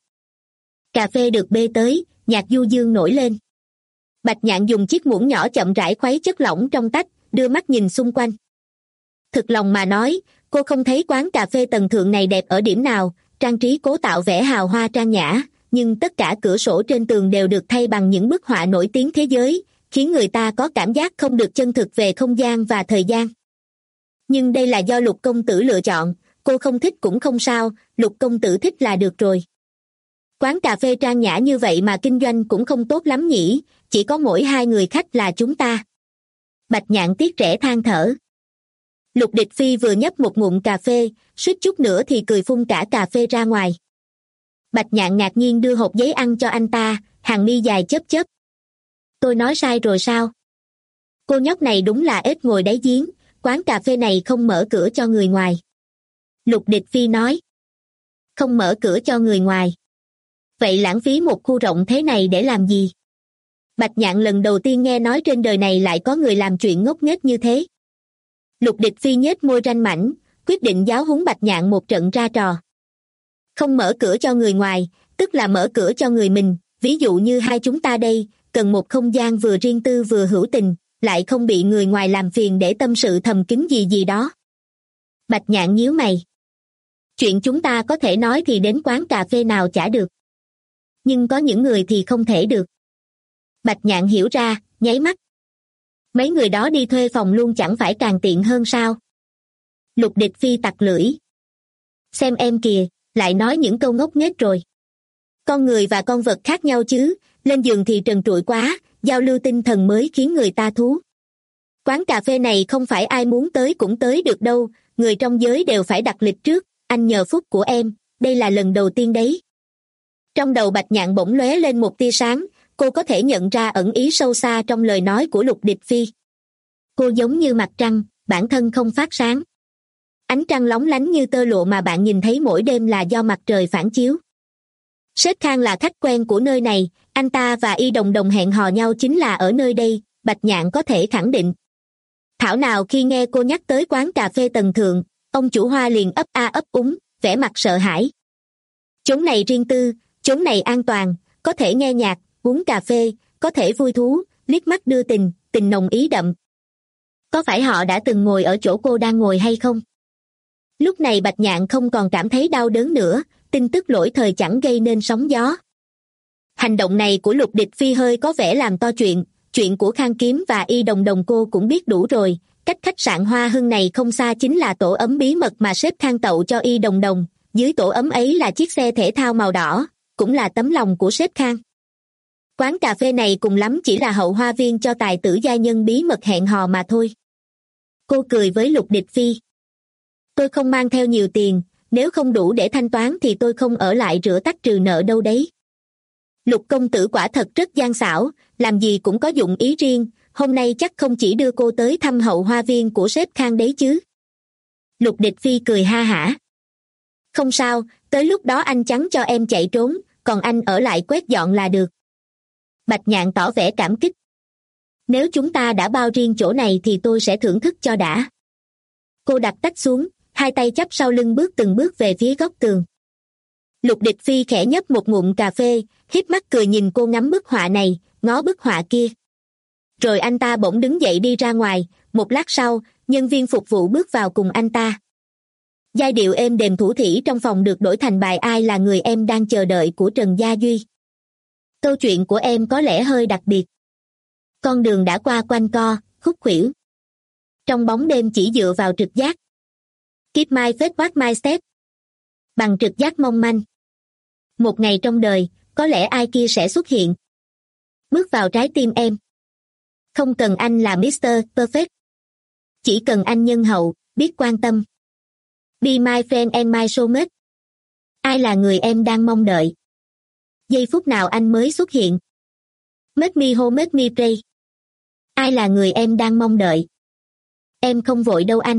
Cà phê được bê tới, nhạc du dương nổi lên. Bạch Nhạn dùng chiếc muỗng nhỏ chậm rãi khuấy chất lỏng trong tách, đưa mắt nhìn xung quanh. Thực lòng mà nói, cô không thấy quán cà phê tầng thượng này đẹp ở điểm nào, trang trí cố tạo vẻ hào hoa trang nhã, nhưng tất cả cửa sổ trên tường đều được thay bằng những bức họa nổi tiếng thế giới, khiến người ta có cảm giác không được chân thực về không gian và thời gian. Nhưng đây là do Lục công tử lựa chọn, cô không thích cũng không sao, Lục công tử thích là được rồi. Quán cà phê trang nhã như vậy mà kinh doanh cũng không tốt lắm nhỉ, chỉ có mỗi hai người khách là chúng ta. Bạch Nhạn tiếc rẻ than thở. Lục Địch Phi vừa nhấp một ngụm cà phê, suýt chút nữa thì cười phun cả cà phê ra ngoài. Bạch Nhạn ngạc nhiên đưa hộp giấy ăn cho anh ta, hàng mi dài chớp chớp. Tôi nói sai rồi sao? Cô nhóc này đúng là ếch ngồi đáy giếng, quán cà phê này không mở cửa cho người ngoài. Lục Địch Phi nói. Không mở cửa cho người ngoài. Vậy lãng phí một khu rộng thế này để làm gì? Bạch Nhạn lần đầu tiên nghe nói trên đời này lại có người làm chuyện ngốc nghếch như thế. Lục Địch Phi nhếch môi ranh mảnh, quyết định giáo huấn Bạch Nhạn một trận ra trò. Không mở cửa cho người ngoài, tức là mở cửa cho người mình, ví dụ như hai chúng ta đây, cần một không gian vừa riêng tư vừa hữu tình, lại không bị người ngoài làm phiền để tâm sự thầm kín gì gì đó. Bạch Nhạn nhíu mày. Chuyện chúng ta có thể nói thì đến quán cà phê nào chả được. Nhưng có những người thì không thể được. Bạch Nhạn hiểu ra, nháy mắt. Mấy người đó đi thuê phòng luôn chẳng phải càng tiện hơn sao? Lục Địch Phi tặc lưỡi. Xem em kìa, lại nói những câu ngốc nghếch rồi. Con người và con vật khác nhau chứ, lên giường thì trần trụi quá, giao lưu tinh thần mới khiến người ta thú. Quán cà phê này không phải ai muốn tới cũng tới được đâu, người trong giới đều phải đặt lịch trước, anh nhờ phúc của em, đây là lần đầu tiên đấy. Trong đầu Bạch Nhạn bỗng lóe lên một tia sáng, cô có thể nhận ra ẩn ý sâu xa trong lời nói của Lục Địch Phi. Cô giống như mặt trăng, bản thân không phát sáng. Ánh trăng lóng lánh như tơ lụa mà bạn nhìn thấy mỗi đêm là do mặt trời phản chiếu. Sếp Khang là khách quen của nơi này, anh ta và Y Đồng Đồng hẹn hò nhau chính là ở nơi đây, Bạch Nhạn có thể khẳng định. Thảo nào khi nghe cô nhắc tới quán cà phê tầng thượng, ông chủ Hoa liền ấp a ấp úng, vẻ mặt sợ hãi. Chốn này riêng tư, chốn này an toàn, có thể nghe nhạc, uống cà phê, có thể vui thú, liếc mắt đưa tình, tình nồng ý đậm. Có phải họ đã từng ngồi ở chỗ cô đang ngồi hay không? Lúc này Bạch Nhạn không còn cảm thấy đau đớn nữa, tin tức lỗi thời chẳng gây nên sóng gió. Hành động này của Lục Địch Phi hơi có vẻ làm to chuyện, chuyện của Khang Kiếm và Y Đồng Đồng cô cũng biết đủ rồi, cách khách sạn Hoa Hưng này không xa chính là tổ ấm bí mật mà sếp Khang tậu cho Y Đồng Đồng, dưới tổ ấm ấy là chiếc xe thể thao màu đỏ, cũng là tấm lòng của sếp Khang. Quán cà phê này cùng lắm chỉ là hậu hoa viên cho tài tử gia nhân bí mật hẹn hò mà thôi. Cô cười với Lục Địch Phi. Tôi không mang theo nhiều tiền, nếu không đủ để thanh toán thì tôi không ở lại rửa tách trừ nợ đâu đấy. Lục công tử quả thật rất gian xảo, làm gì cũng có dụng ý riêng, hôm nay chắc không chỉ đưa cô tới thăm hậu hoa viên của sếp Khang đấy chứ. Lục Địch Phi cười ha hả. Không sao, tới lúc đó anh chắn cho em chạy trốn, còn anh ở lại quét dọn là được. Bạch Nhạn tỏ vẻ cảm kích. Nếu chúng ta đã bao riêng chỗ này thì tôi sẽ thưởng thức cho đã. Cô đặt tách xuống, hai tay chắp sau lưng bước từng bước về phía góc tường. Lục Địch Phi khẽ nhấp một ngụm cà phê, híp mắt cười nhìn cô ngắm bức họa này, ngó bức họa kia. Rồi anh ta bỗng đứng dậy đi ra ngoài, một lát sau, nhân viên phục vụ bước vào cùng anh ta. Giai điệu êm đềm thủ thỉ trong phòng được đổi thành bài Ai là người em đang chờ đợi của Trần Gia Duy. Câu chuyện của em có lẽ hơi đặc biệt. Con đường đã qua quanh co, khúc khuỷu. Trong bóng đêm chỉ dựa vào trực giác. Keep my faith what my step. Bằng trực giác mong manh. Một ngày trong đời, có lẽ ai kia sẽ xuất hiện. Bước vào trái tim em. Không cần anh là mít tơ Perfect. Chỉ cần anh nhân hậu, biết quan tâm. Be my friend and my soulmate. Ai là người em đang mong đợi? Giây phút nào anh mới xuất hiện? Make me home, make me pray. Ai là người em đang mong đợi? Em không vội đâu anh.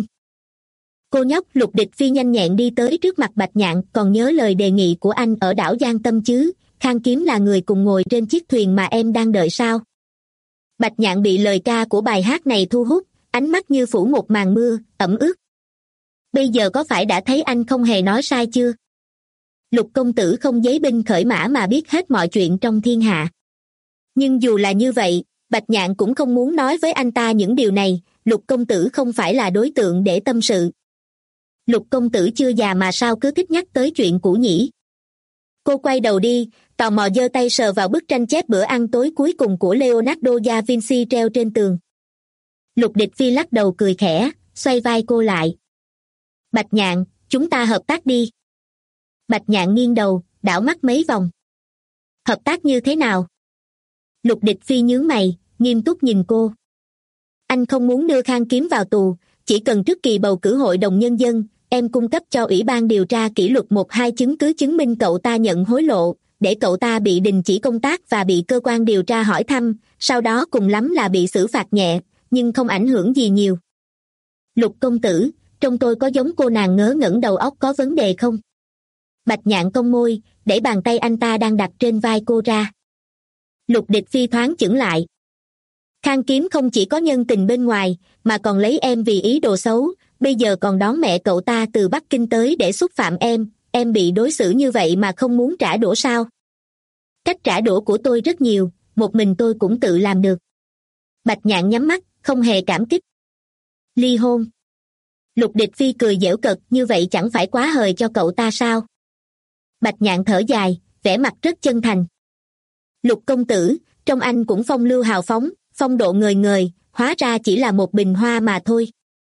Cô nhóc Lục Địch Phi nhanh nhẹn đi tới trước mặt Bạch Nhạn, còn nhớ lời đề nghị của anh ở đảo Giang Tâm chứ, Khang Kiếm là người cùng ngồi trên chiếc thuyền mà em đang đợi sao? Bạch Nhạn bị lời ca của bài hát này thu hút, ánh mắt như phủ một màn mưa, ẩm ướt. Bây giờ có phải đã thấy anh không hề nói sai chưa? Lục công tử không giấy binh khởi mã mà biết hết mọi chuyện trong thiên hạ. Nhưng dù là như vậy, Bạch Nhạn cũng không muốn nói với anh ta những điều này, Lục công tử không phải là đối tượng để tâm sự. Lục công tử chưa già mà sao cứ thích nhắc tới chuyện cũ nhỉ? Cô quay đầu đi, tò mò giơ tay sờ vào bức tranh chép bữa ăn tối cuối cùng của Leonardo da Vinci treo trên tường. Lục Địch Phi lắc đầu cười khẽ, xoay vai cô lại. Bạch Nhạn, chúng ta hợp tác đi. Bạch Nhạn nghiêng đầu, đảo mắt mấy vòng. Hợp tác như thế nào? Lục Địch Phi nhướng mày, nghiêm túc nhìn cô. Anh không muốn đưa Khang Kiếm vào tù, chỉ cần trước kỳ bầu cử hội đồng nhân dân, em cung cấp cho Ủy ban điều tra kỷ luật một hai chứng cứ chứng minh cậu ta nhận hối lộ, để cậu ta bị đình chỉ công tác và bị cơ quan điều tra hỏi thăm, sau đó cùng lắm là bị xử phạt nhẹ, nhưng không ảnh hưởng gì nhiều. Lục công tử, trông tôi có giống cô nàng ngớ ngẩn đầu óc có vấn đề không? Bạch Nhạn cong môi, đẩy bàn tay anh ta đang đặt trên vai cô ra. Lục Địch Phi thoáng chững lại. Khang Kiếm không chỉ có nhân tình bên ngoài, mà còn lấy em vì ý đồ xấu, bây giờ còn đón mẹ cậu ta từ Bắc Kinh tới để xúc phạm em, em bị đối xử như vậy mà không muốn trả đũa sao? Cách trả đũa của tôi rất nhiều, một mình tôi cũng tự làm được. Bạch Nhạn nhắm mắt, không hề cảm kích. Ly hôn. Lục Địch Phi cười giễu cợt, như vậy chẳng phải quá hời cho cậu ta sao? Bạch Nhạn thở dài, vẻ mặt rất chân thành. Lục công tử, trong anh cũng phong lưu hào phóng, phong độ ngời ngời, hóa ra chỉ là một bình hoa mà thôi.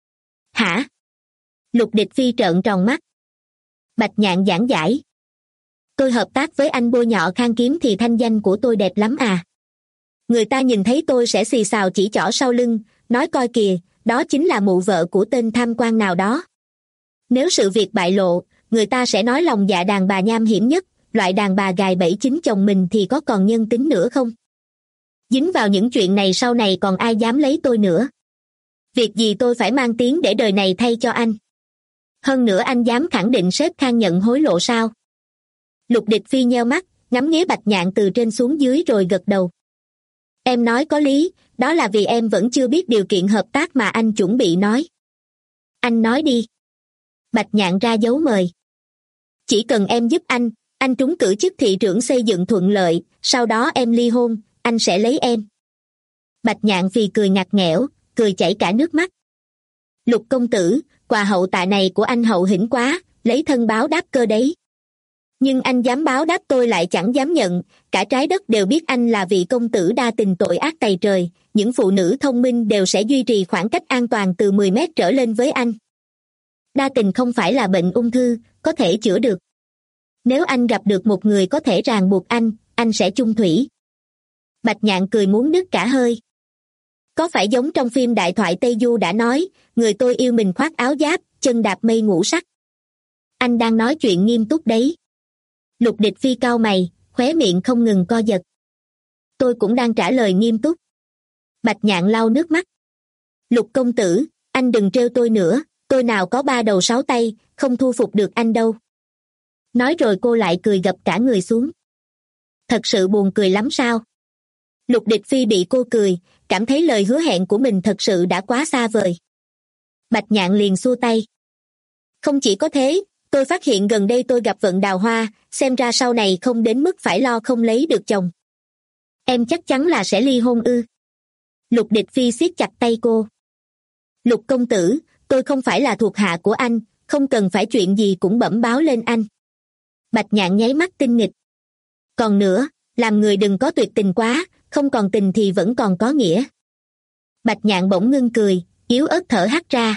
Hả? Lục Địch Phi trợn tròn mắt. Bạch Nhạn giảng giải. Tôi hợp tác với anh bôi nhọ Khang Kiếm thì thanh danh của tôi đẹp lắm à? Người ta nhìn thấy tôi sẽ xì xào chỉ trỏ sau lưng, nói coi kìa, đó chính là mụ vợ của tên tham quan nào đó. Nếu sự việc bại lộ, người ta sẽ nói lòng dạ đàn bà nham hiểm nhất, loại đàn bà gài bẫy chính chồng mình thì có còn nhân tính nữa không? Dính vào những chuyện này sau này còn ai dám lấy tôi nữa. Việc gì tôi phải mang tiếng để đời này thay cho anh? Hơn nữa anh dám khẳng định sếp Khang nhận hối lộ sao? Lục Địch Phi nheo mắt, ngắm nghía Bạch Nhạn từ trên xuống dưới rồi gật đầu. Em nói có lý, đó là vì em vẫn chưa biết điều kiện hợp tác mà anh chuẩn bị nói. Anh nói đi. Bạch Nhạn ra dấu mời. Chỉ cần em giúp anh, anh trúng cử chức thị trưởng xây dựng thuận lợi, sau đó em ly hôn, anh sẽ lấy em. Bạch Nhạn vì cười ngặt nghẽo, cười chảy cả nước mắt. Lục công tử, quà hậu tạ này của anh hậu hĩnh quá, lấy thân báo đáp cơ đấy. Nhưng anh dám báo đáp tôi lại chẳng dám nhận, cả trái đất đều biết anh là vị công tử đa tình tội ác tày trời, những phụ nữ thông minh đều sẽ duy trì khoảng cách an toàn từ mười mét trở lên với anh. Đa tình không phải là bệnh ung thư, có thể chữa được. Nếu anh gặp được một người có thể ràng buộc anh, anh sẽ chung thủy. Bạch Nhạn cười muốn đứt cả hơi. Có phải giống trong phim đại thoại Tây Du đã nói, người tôi yêu mình khoác áo giáp, chân đạp mây ngũ sắc. Anh đang nói chuyện nghiêm túc đấy. Lục Địch Phi cau mày, khóe miệng không ngừng co giật. Tôi cũng đang trả lời nghiêm túc. Bạch Nhạn lau nước mắt. Lục công tử, anh đừng trêu tôi nữa, tôi nào có ba đầu sáu tay, không thu phục được anh đâu. Nói rồi cô lại cười gập cả người xuống. Thật sự buồn cười lắm sao? Lục Địch Phi bị cô cười, cảm thấy lời hứa hẹn của mình thật sự đã quá xa vời. Bạch Nhạn liền xua tay. Không chỉ có thế, tôi phát hiện gần đây tôi gặp vận đào hoa, xem ra sau này không đến mức phải lo không lấy được chồng. Em chắc chắn là sẽ ly hôn ư? Lục Địch Phi siết chặt tay cô. Lục công tử, tôi không phải là thuộc hạ của anh, không cần phải chuyện gì cũng bẩm báo lên anh. Bạch Nhạn nháy mắt tinh nghịch. Còn nữa, làm người đừng có tuyệt tình quá, không còn tình thì vẫn còn có nghĩa. Bạch Nhạn bỗng ngưng cười, yếu ớt thở hắt ra.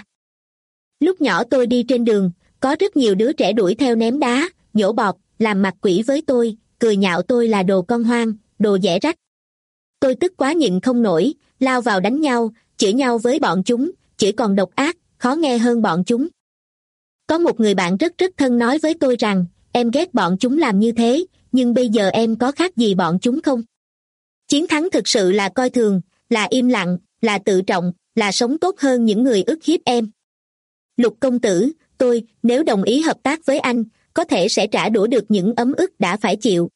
Lúc nhỏ tôi đi trên đường, có rất nhiều đứa trẻ đuổi theo ném đá, nhổ bọt, làm mặt quỷ với tôi, cười nhạo tôi là đồ con hoang, đồ dễ rách. Tôi tức quá nhịn không nổi, lao vào đánh nhau, chửi nhau với bọn chúng, chửi còn độc ác, khó nghe hơn bọn chúng. Có một người bạn rất rất thân nói với tôi rằng, em ghét bọn chúng làm như thế, nhưng bây giờ em có khác gì bọn chúng không? Chiến thắng thực sự là coi thường, là im lặng, là tự trọng, là sống tốt hơn những người ức hiếp em. Lục công tử, tôi, nếu đồng ý hợp tác với anh, có thể sẽ trả đũa được những ấm ức đã phải chịu.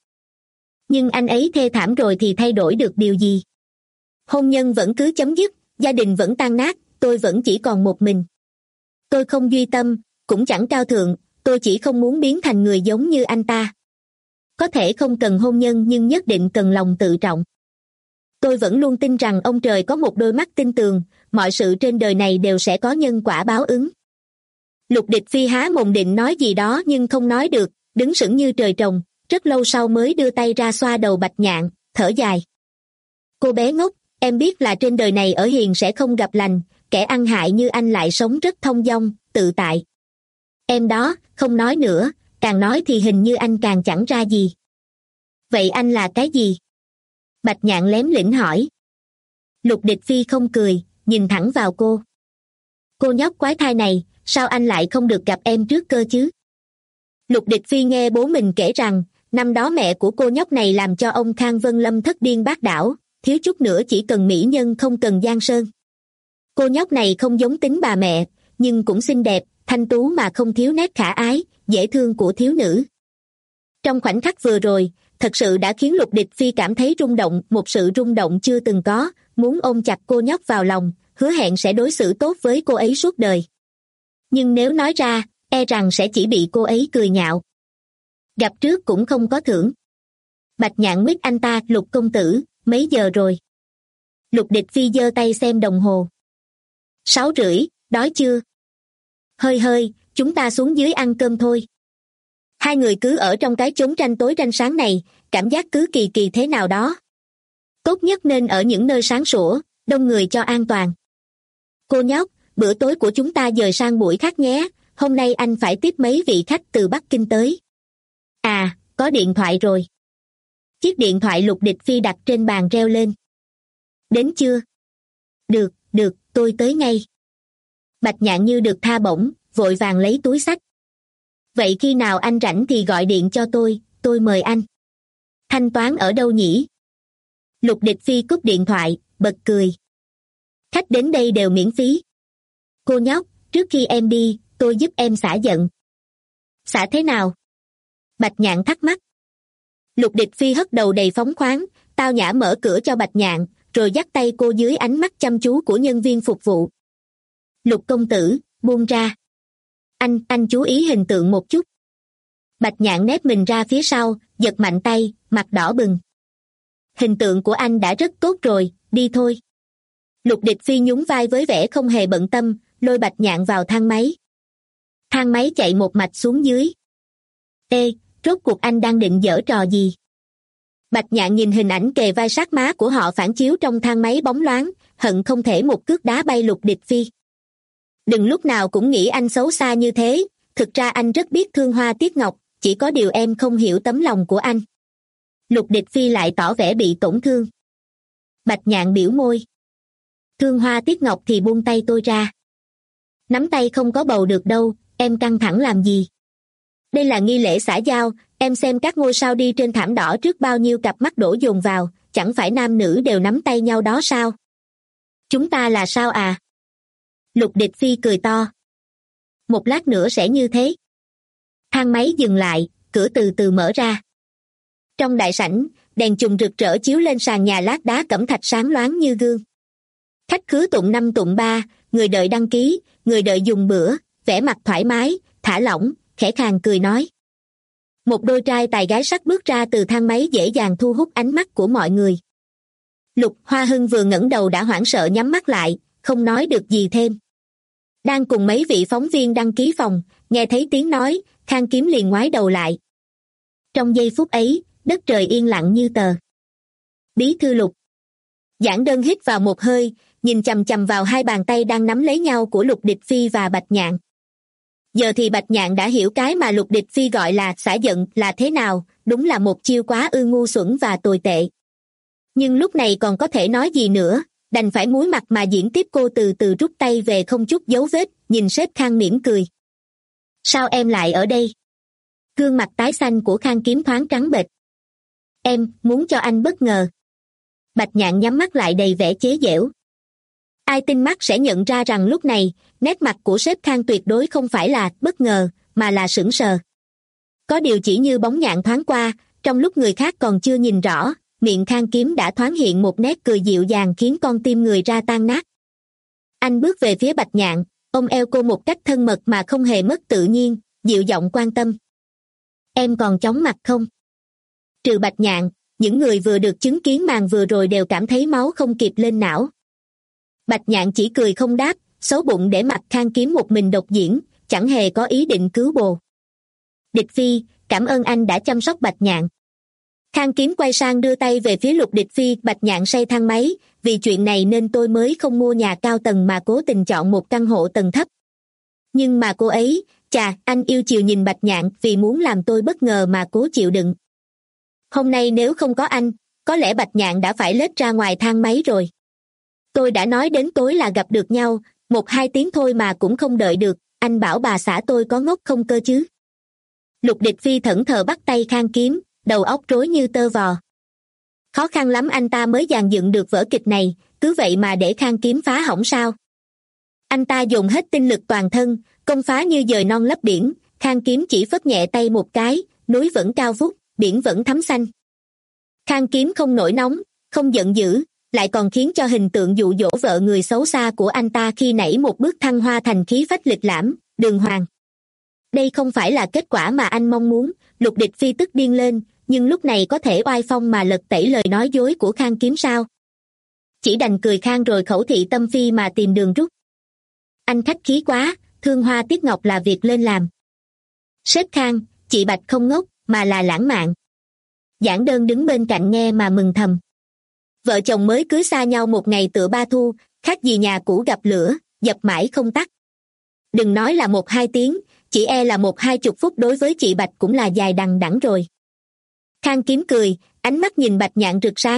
Nhưng anh ấy thê thảm rồi thì thay đổi được điều gì? Hôn nhân vẫn cứ chấm dứt, gia đình vẫn tan nát, tôi vẫn chỉ còn một mình. Tôi không duy tâm, cũng chẳng cao thượng, tôi chỉ không muốn biến thành người giống như anh ta. Có thể không cần hôn nhân nhưng nhất định cần lòng tự trọng. Tôi vẫn luôn tin rằng ông trời có một đôi mắt tinh tường, mọi sự trên đời này đều sẽ có nhân quả báo ứng. Lục Địch Phi há mồm định nói gì đó nhưng không nói được, đứng sững như trời trồng, rất lâu sau mới đưa tay ra xoa đầu Bạch Nhạn, thở dài. Cô bé ngốc, em biết là trên đời này ở hiền sẽ không gặp lành, kẻ ăn hại như anh lại sống rất thông dong, tự tại. Em đó, không nói nữa, càng nói thì hình như anh càng chẳng ra gì. Vậy anh là cái gì? Bạch Nhạn lém lĩnh hỏi. Lục Địch Phi không cười, nhìn thẳng vào cô. Cô nhóc quái thai này, sao anh lại không được gặp em trước cơ chứ? Lục Địch Phi nghe bố mình kể rằng, năm đó mẹ của cô nhóc này làm cho ông Khang Vân Lâm thất điên bát đảo, thiếu chút nữa chỉ cần mỹ nhân không cần giang sơn. Cô nhóc này không giống tính bà mẹ, nhưng cũng xinh đẹp, thanh tú mà không thiếu nét khả ái, dễ thương của thiếu nữ. Trong khoảnh khắc vừa rồi, thật sự đã khiến Lục Địch Phi cảm thấy rung động, một sự rung động chưa từng có, muốn ôm chặt cô nhóc vào lòng, hứa hẹn sẽ đối xử tốt với cô ấy suốt đời. Nhưng nếu nói ra, e rằng sẽ chỉ bị cô ấy cười nhạo. Gặp trước cũng không có thưởng. Bạch Nhạn nguyết anh ta, Lục công tử, mấy giờ rồi? Lục Địch Phi giơ tay xem đồng hồ. Sáu rưỡi, đói chưa? Hơi hơi, chúng ta xuống dưới ăn cơm thôi. Hai người cứ ở trong cái chốn tranh tối tranh sáng này, cảm giác cứ kỳ kỳ thế nào đó. Tốt nhất nên ở những nơi sáng sủa, đông người cho an toàn. Cô nhóc, bữa tối của chúng ta dời sang buổi khác nhé, hôm nay anh phải tiếp mấy vị khách từ Bắc Kinh tới. À, có điện thoại rồi. Chiếc điện thoại Lục Địch Phi đặt trên bàn reo lên. Đến chưa? Được, được, tôi tới ngay. Bạch Nhạn như được tha bổng, vội vàng lấy túi xách. Vậy khi nào anh rảnh thì gọi điện cho tôi, tôi mời anh. Thanh toán ở đâu nhỉ? Lục Địch Phi cúp điện thoại, bật cười. Khách đến đây đều miễn phí. Cô nhóc, trước khi em đi, tôi giúp em xả giận. Xả thế nào? Bạch Nhạn thắc mắc. Lục Địch Phi hất đầu đầy phóng khoáng, tao nhã mở cửa cho Bạch Nhạn, rồi dắt tay cô dưới ánh mắt chăm chú của nhân viên phục vụ. Lục công tử, buông ra. Anh, anh chú ý hình tượng một chút. Bạch Nhạn nép mình ra phía sau, giật mạnh tay, mặt đỏ bừng. Hình tượng của anh đã rất tốt rồi, đi thôi. Lục Địch Phi nhún vai với vẻ không hề bận tâm, lôi Bạch Nhạn vào thang máy. Thang máy chạy một mạch xuống dưới. Ê, rốt cuộc anh đang định giở trò gì? Bạch Nhạn nhìn hình ảnh kề vai sát má của họ phản chiếu trong thang máy bóng loáng, hận không thể một cước đá bay Lục Địch Phi. Đừng lúc nào cũng nghĩ anh xấu xa như thế, thực ra anh rất biết thương Hoa Tiết Ngọc, chỉ có điều em không hiểu tấm lòng của anh. Lục Địch Phi lại tỏ vẻ bị tổn thương. Bạch Nhạn biểu môi. Thương Hoa Tiết Ngọc thì buông tay tôi ra. Nắm tay không có bầu được đâu, em căng thẳng làm gì? Đây là nghi lễ xã giao, em xem các ngôi sao đi trên thảm đỏ trước bao nhiêu cặp mắt đổ dồn vào, chẳng phải nam nữ đều nắm tay nhau đó sao? Chúng ta là sao à? Lục Địch Phi cười to. Một lát nữa sẽ như thế. Thang máy dừng lại, cửa từ từ mở ra. Trong đại sảnh, đèn chùm rực rỡ chiếu lên sàn nhà lát đá cẩm thạch sáng loáng như gương. Khách khứa tụng năm tụng ba, người đợi đăng ký, người đợi dùng bữa, vẻ mặt thoải mái, thả lỏng, khẽ khàng cười nói. Một đôi trai tài gái sắc bước ra từ thang máy dễ dàng thu hút ánh mắt của mọi người. Lục Hoa Hưng vừa ngẩng đầu đã hoảng sợ nhắm mắt lại, không nói được gì thêm. Đang cùng mấy vị phóng viên đăng ký phòng, nghe thấy tiếng nói, Khang Kiếm liền ngoái đầu lại. Trong giây phút ấy, đất trời yên lặng như tờ. Bí thư Lục. Giảng Đơn hít vào một hơi, nhìn chằm chằm vào hai bàn tay đang nắm lấy nhau của Lục Địch Phi và Bạch Nhạn. Giờ thì Bạch Nhạn đã hiểu cái mà Lục Địch Phi gọi là xả giận là thế nào, đúng là một chiêu quá ư ngu xuẩn và tồi tệ. Nhưng lúc này còn có thể nói gì nữa, đành phải muối mặt mà diễn tiếp. Cô từ từ rút tay về không chút dấu vết, nhìn sếp Khang mỉm cười. Sao em lại ở đây? Gương mặt tái xanh của Khang Kiếm thoáng trắng bệch. Em muốn cho anh bất ngờ. Bạch Nhạn nhắm mắt lại đầy vẻ chế giễu. Ai tinh mắt sẽ nhận ra rằng lúc này, nét mặt của sếp Khang tuyệt đối không phải là bất ngờ, mà là sững sờ. Có điều chỉ như bóng nhạn thoáng qua, trong lúc người khác còn chưa nhìn rõ, miệng Khang Kiếm đã thoáng hiện một nét cười dịu dàng khiến con tim người ra tan nát. Anh bước về phía Bạch Nhạn, ôm eo cô một cách thân mật mà không hề mất tự nhiên, dịu giọng quan tâm. Em còn chóng mặt không? Trừ Bạch Nhạn, những người vừa được chứng kiến màn vừa rồi đều cảm thấy máu không kịp lên não. Bạch Nhạn chỉ cười không đáp, xấu bụng để mặc Khang Kiếm một mình độc diễn, chẳng hề có ý định cứu bồ. Địch Phi, cảm ơn anh đã chăm sóc Bạch Nhạn. Khang Kiếm quay sang đưa tay về phía Lục Địch Phi. Bạch Nhạn say thang máy, vì chuyện này nên tôi mới không mua nhà cao tầng mà cố tình chọn một căn hộ tầng thấp. Nhưng mà cô ấy, chà, anh yêu chiều nhìn Bạch Nhạn vì muốn làm tôi bất ngờ mà cố chịu đựng. Hôm nay nếu không có anh, có lẽ Bạch Nhạn đã phải lết ra ngoài thang máy rồi. Tôi đã nói đến tối là gặp được nhau, một hai tiếng thôi mà cũng không đợi được, anh bảo bà xã tôi có ngốc không cơ chứ. Lục Địch Phi thẫn thờ bắt tay Khang Kiếm, đầu óc rối như tơ vò. Khó khăn lắm anh ta mới dàn dựng được vở kịch này, cứ vậy mà để Khang Kiếm phá hỏng sao. Anh ta dùng hết tinh lực toàn thân, công phá như dời non lấp biển, Khang Kiếm chỉ phất nhẹ tay một cái, núi vẫn cao vút, biển vẫn thắm xanh. Khang Kiếm không nổi nóng, không giận dữ, lại còn khiến cho hình tượng dụ dỗ vợ người xấu xa của anh ta khi nãy một bước thăng hoa thành khí phách lịch lãm, đường hoàng. Đây không phải là kết quả mà anh mong muốn. Lục Địch Phi tức điên lên, nhưng lúc này có thể oai phong mà lật tẩy lời nói dối của Khang Kiếm sao? Chỉ đành cười khan rồi khẩu thị tâm phi mà tìm đường rút. Anh khách khí quá, thương Hoa Tiết Ngọc là việc lên làm. Sếp Khang, chị Bạch không ngốc, mà là lãng mạn. Giảng Đơn đứng bên cạnh nghe mà mừng thầm. Vợ chồng mới cưới xa nhau một ngày tựa ba thu, khác gì nhà cũ gặp lửa, dập mãi không tắt. Đừng nói là một hai tiếng, chỉ e là một hai chục phút đối với chị Bạch cũng là dài đằng đẵng rồi. Khang Kiếm cười, ánh mắt nhìn Bạch Nhạn rực sáng,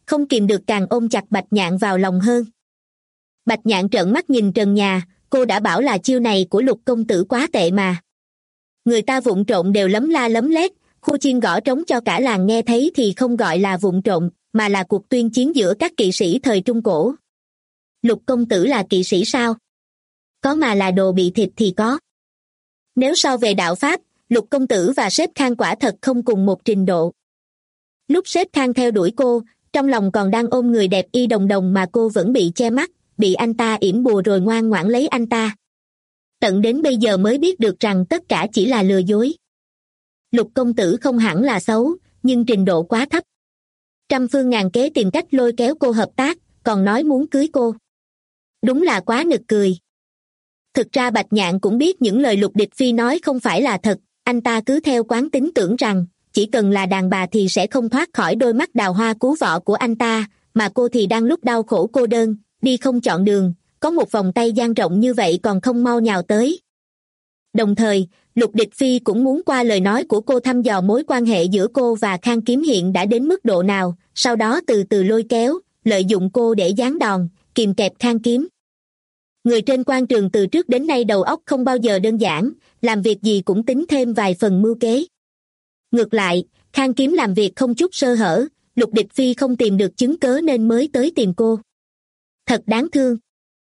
không kìm được càng ôm chặt Bạch Nhạn vào lòng hơn. Bạch Nhạn trợn mắt nhìn trần nhà, cô đã bảo là chiêu này của Lục công tử quá tệ mà. Người ta vụng trộm đều lấm la lấm lét, khu chiên gõ trống cho cả làng nghe thấy thì không gọi là vụng trộm, mà là cuộc tuyên chiến giữa các kỵ sĩ thời Trung Cổ. Lục công tử là kỵ sĩ sao? Có mà là đồ bị thịt thì có. Nếu so về đạo pháp, Lục công tử và Sếp Khang quả thật không cùng một trình độ. Lúc Sếp Khang theo đuổi cô, trong lòng còn đang ôm người đẹp y đồng đồng mà cô vẫn bị che mắt, bị anh ta yểm bùa rồi ngoan ngoãn lấy anh ta. Tận đến bây giờ mới biết được rằng tất cả chỉ là lừa dối. Lục công tử không hẳn là xấu, nhưng trình độ quá thấp. Trăm phương ngàn kế tìm cách lôi kéo cô hợp tác, còn nói muốn cưới cô. Đúng là quá nực cười. Thực ra Bạch Nhạn cũng biết những lời Lục Địch Phi nói không phải là thật, anh ta cứ theo quán tính tưởng rằng, chỉ cần là đàn bà thì sẽ không thoát khỏi đôi mắt đào hoa cứu vọ của anh ta, mà cô thì đang lúc đau khổ cô đơn, đi không chọn đường, có một vòng tay dang rộng như vậy còn không mau nhào tới. Đồng thời, Lục Địch Phi cũng muốn qua lời nói của cô thăm dò mối quan hệ giữa cô và Khang Kiếm hiện đã đến mức độ nào, sau đó từ từ lôi kéo, lợi dụng cô để giáng đòn, kìm kẹp Khang Kiếm. Người trên quan trường từ trước đến nay đầu óc không bao giờ đơn giản, làm việc gì cũng tính thêm vài phần mưu kế. Ngược lại, Khang Kiếm làm việc không chút sơ hở, Lục Địch Phi không tìm được chứng cớ nên mới tới tìm cô. Thật đáng thương.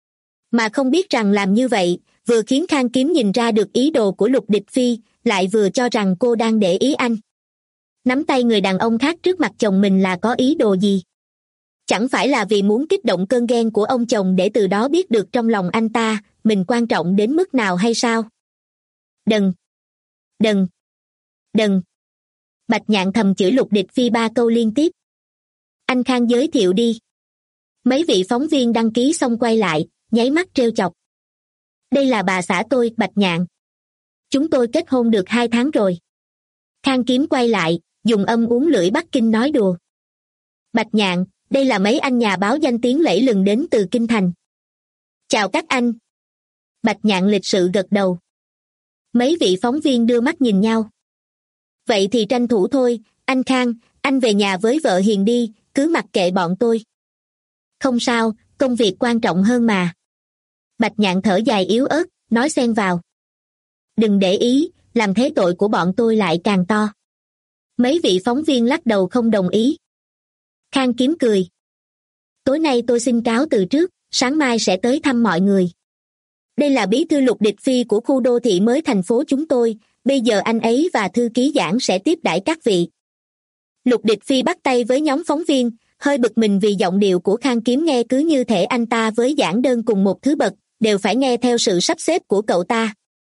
Mà không biết rằng làm như vậy, vừa khiến Khang Kiếm nhìn ra được ý đồ của Lục Địch Phi, lại vừa cho rằng cô đang để ý anh. Nắm tay người đàn ông khác trước mặt chồng mình là có ý đồ gì? Chẳng phải là vì muốn kích động cơn ghen của ông chồng để từ đó biết được trong lòng anh ta, mình quan trọng đến mức nào hay sao? Đần! Đần! Đần! Bạch Nhạn thầm chửi Lục Địch Phi ba câu liên tiếp. Anh Khang giới thiệu đi. Mấy vị phóng viên đăng ký xong quay lại, nháy mắt trêu chọc. Đây là bà xã tôi, Bạch Nhạn. Chúng tôi kết hôn được hai tháng rồi. Khang Kiếm quay lại, dùng âm uốn lưỡi Bắc Kinh nói đùa. Bạch Nhạn, đây là mấy anh nhà báo danh tiếng lẫy lừng đến từ Kinh Thành. Chào các anh. Bạch Nhạn lịch sự gật đầu. Mấy vị phóng viên đưa mắt nhìn nhau. Vậy thì tranh thủ thôi, anh Khang, anh về nhà với vợ hiền đi, cứ mặc kệ bọn tôi. Không sao, công việc quan trọng hơn mà. Bạch Nhạn thở dài yếu ớt, nói xen vào. Đừng để ý, làm thế tội của bọn tôi lại càng to. Mấy vị phóng viên lắc đầu không đồng ý. Khang Kiếm cười. Tối nay tôi xin cáo từ trước, sáng mai sẽ tới thăm mọi người. Đây là bí thư Lục Địch Phi của khu đô thị mới thành phố chúng tôi, bây giờ anh ấy và thư ký Giảng sẽ tiếp đãi các vị. Lục Địch Phi bắt tay với nhóm phóng viên, hơi bực mình vì giọng điệu của Khang Kiếm nghe cứ như thể anh ta với Giảng Đơn cùng một thứ bậc, đều phải nghe theo sự sắp xếp của cậu ta.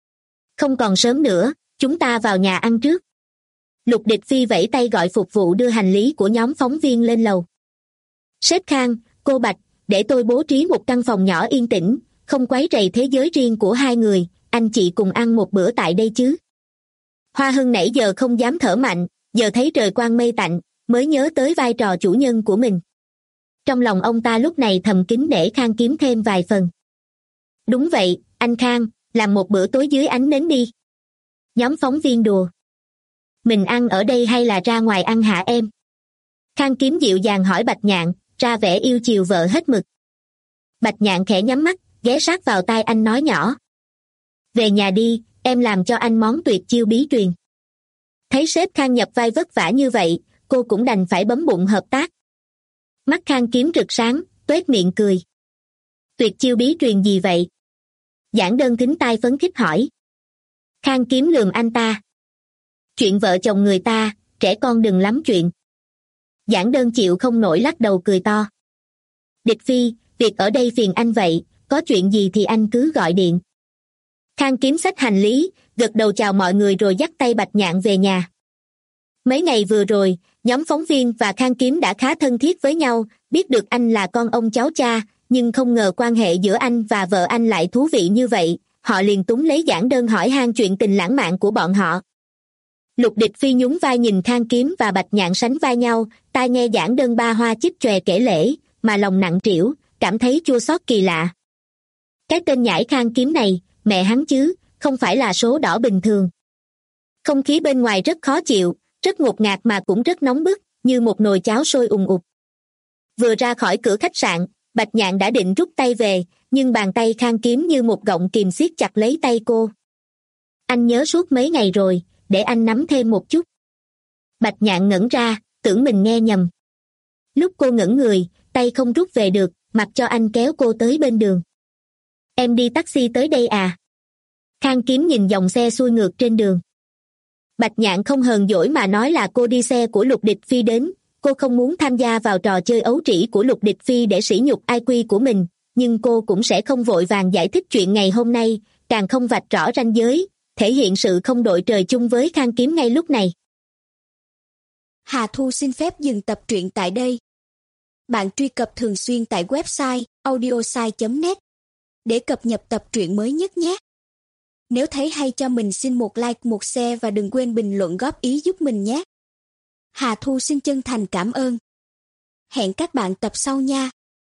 Không còn sớm nữa, chúng ta vào nhà ăn trước. Lục Địch Phi vẫy tay gọi phục vụ đưa hành lý của nhóm phóng viên lên lầu. Sếp Khang, cô Bạch, để tôi bố trí một căn phòng nhỏ yên tĩnh, không quấy rầy thế giới riêng của hai người, anh chị cùng ăn một bữa tại đây chứ. Hoa Hưng nãy giờ không dám thở mạnh, giờ thấy trời quang mây tạnh, mới nhớ tới vai trò chủ nhân của mình. Trong lòng ông ta lúc này thầm kính nể Khang Kiếm thêm vài phần. Đúng vậy, anh Khang, làm một bữa tối dưới ánh nến đi. Nhóm phóng viên đùa. Mình ăn ở đây hay là ra ngoài ăn hả em? Khang Kiếm dịu dàng hỏi Bạch Nhạn, ra vẻ yêu chiều vợ hết mực. Bạch Nhạn khẽ nhắm mắt, ghé sát vào tai anh nói nhỏ. Về nhà đi, em làm cho anh món tuyệt chiêu bí truyền. Thấy sếp Khang nhập vai vất vả như vậy, cô cũng đành phải bấm bụng hợp tác. Mắt Khang Kiếm rực sáng, tuét miệng cười. Tuyệt chiêu bí truyền gì vậy? Giảng Đơn thính tai phấn khích hỏi. Khang Kiếm lườm anh ta. Chuyện vợ chồng người ta, trẻ con đừng lắm chuyện. Giảng Đơn chịu không nổi lắc đầu cười to. Địch Phi, việc ở đây phiền anh vậy, có chuyện gì thì anh cứ gọi điện. Khang Kiếm xách hành lý, gật đầu chào mọi người rồi dắt tay Bạch Nhạn về nhà. Mấy ngày vừa rồi, nhóm phóng viên và Khang Kiếm đã khá thân thiết với nhau, biết được anh là con ông cháu cha, nhưng không ngờ quan hệ giữa anh và vợ anh lại thú vị như vậy, họ liền túng lấy Giảng Đơn hỏi han chuyện tình lãng mạn của bọn họ. Lục Địch Phi nhún vai nhìn Khang Kiếm và Bạch Nhạn sánh vai nhau, tai nghe Giảng Đơn ba hoa chích chòe kể lể, mà lòng nặng trĩu, cảm thấy chua xót kỳ lạ. Cái tên nhãi Khang Kiếm này, mẹ hắn chứ, không phải là số đỏ bình thường. Không khí bên ngoài rất khó chịu, rất ngột ngạt mà cũng rất nóng bức, như một nồi cháo sôi ùng ục. Vừa ra khỏi cửa khách sạn, Bạch Nhạn đã định rút tay về, nhưng bàn tay Khang Kiếm như một gọng kìm siết chặt lấy tay cô. Anh nhớ suốt mấy ngày rồi, để anh nắm thêm một chút. Bạch Nhạn ngẩn ra, tưởng mình nghe nhầm. Lúc cô ngẩn người, tay không rút về được, mặc cho anh kéo cô tới bên đường. Em đi taxi tới đây à? Khang Kiếm nhìn dòng xe xuôi ngược trên đường. Bạch Nhạn không hờn dỗi mà nói là cô đi xe của Lục Địch Phi đến, cô không muốn tham gia vào trò chơi ấu trĩ của Lục Địch Phi để sỉ nhục i kiu của mình, nhưng cô cũng sẽ không vội vàng giải thích chuyện ngày hôm nay, càng không vạch rõ ranh giới, thể hiện sự không đội trời chung với Khang Kiếm ngay lúc này. Hà Thu xin phép dừng tập truyện tại đây. Bạn truy cập thường xuyên tại website audiosai chấm net để cập nhật tập truyện mới nhất nhé. Nếu thấy hay cho mình xin một like, một share và đừng quên bình luận góp ý giúp mình nhé. Hà Thu xin chân thành cảm ơn. Hẹn các bạn tập sau nha.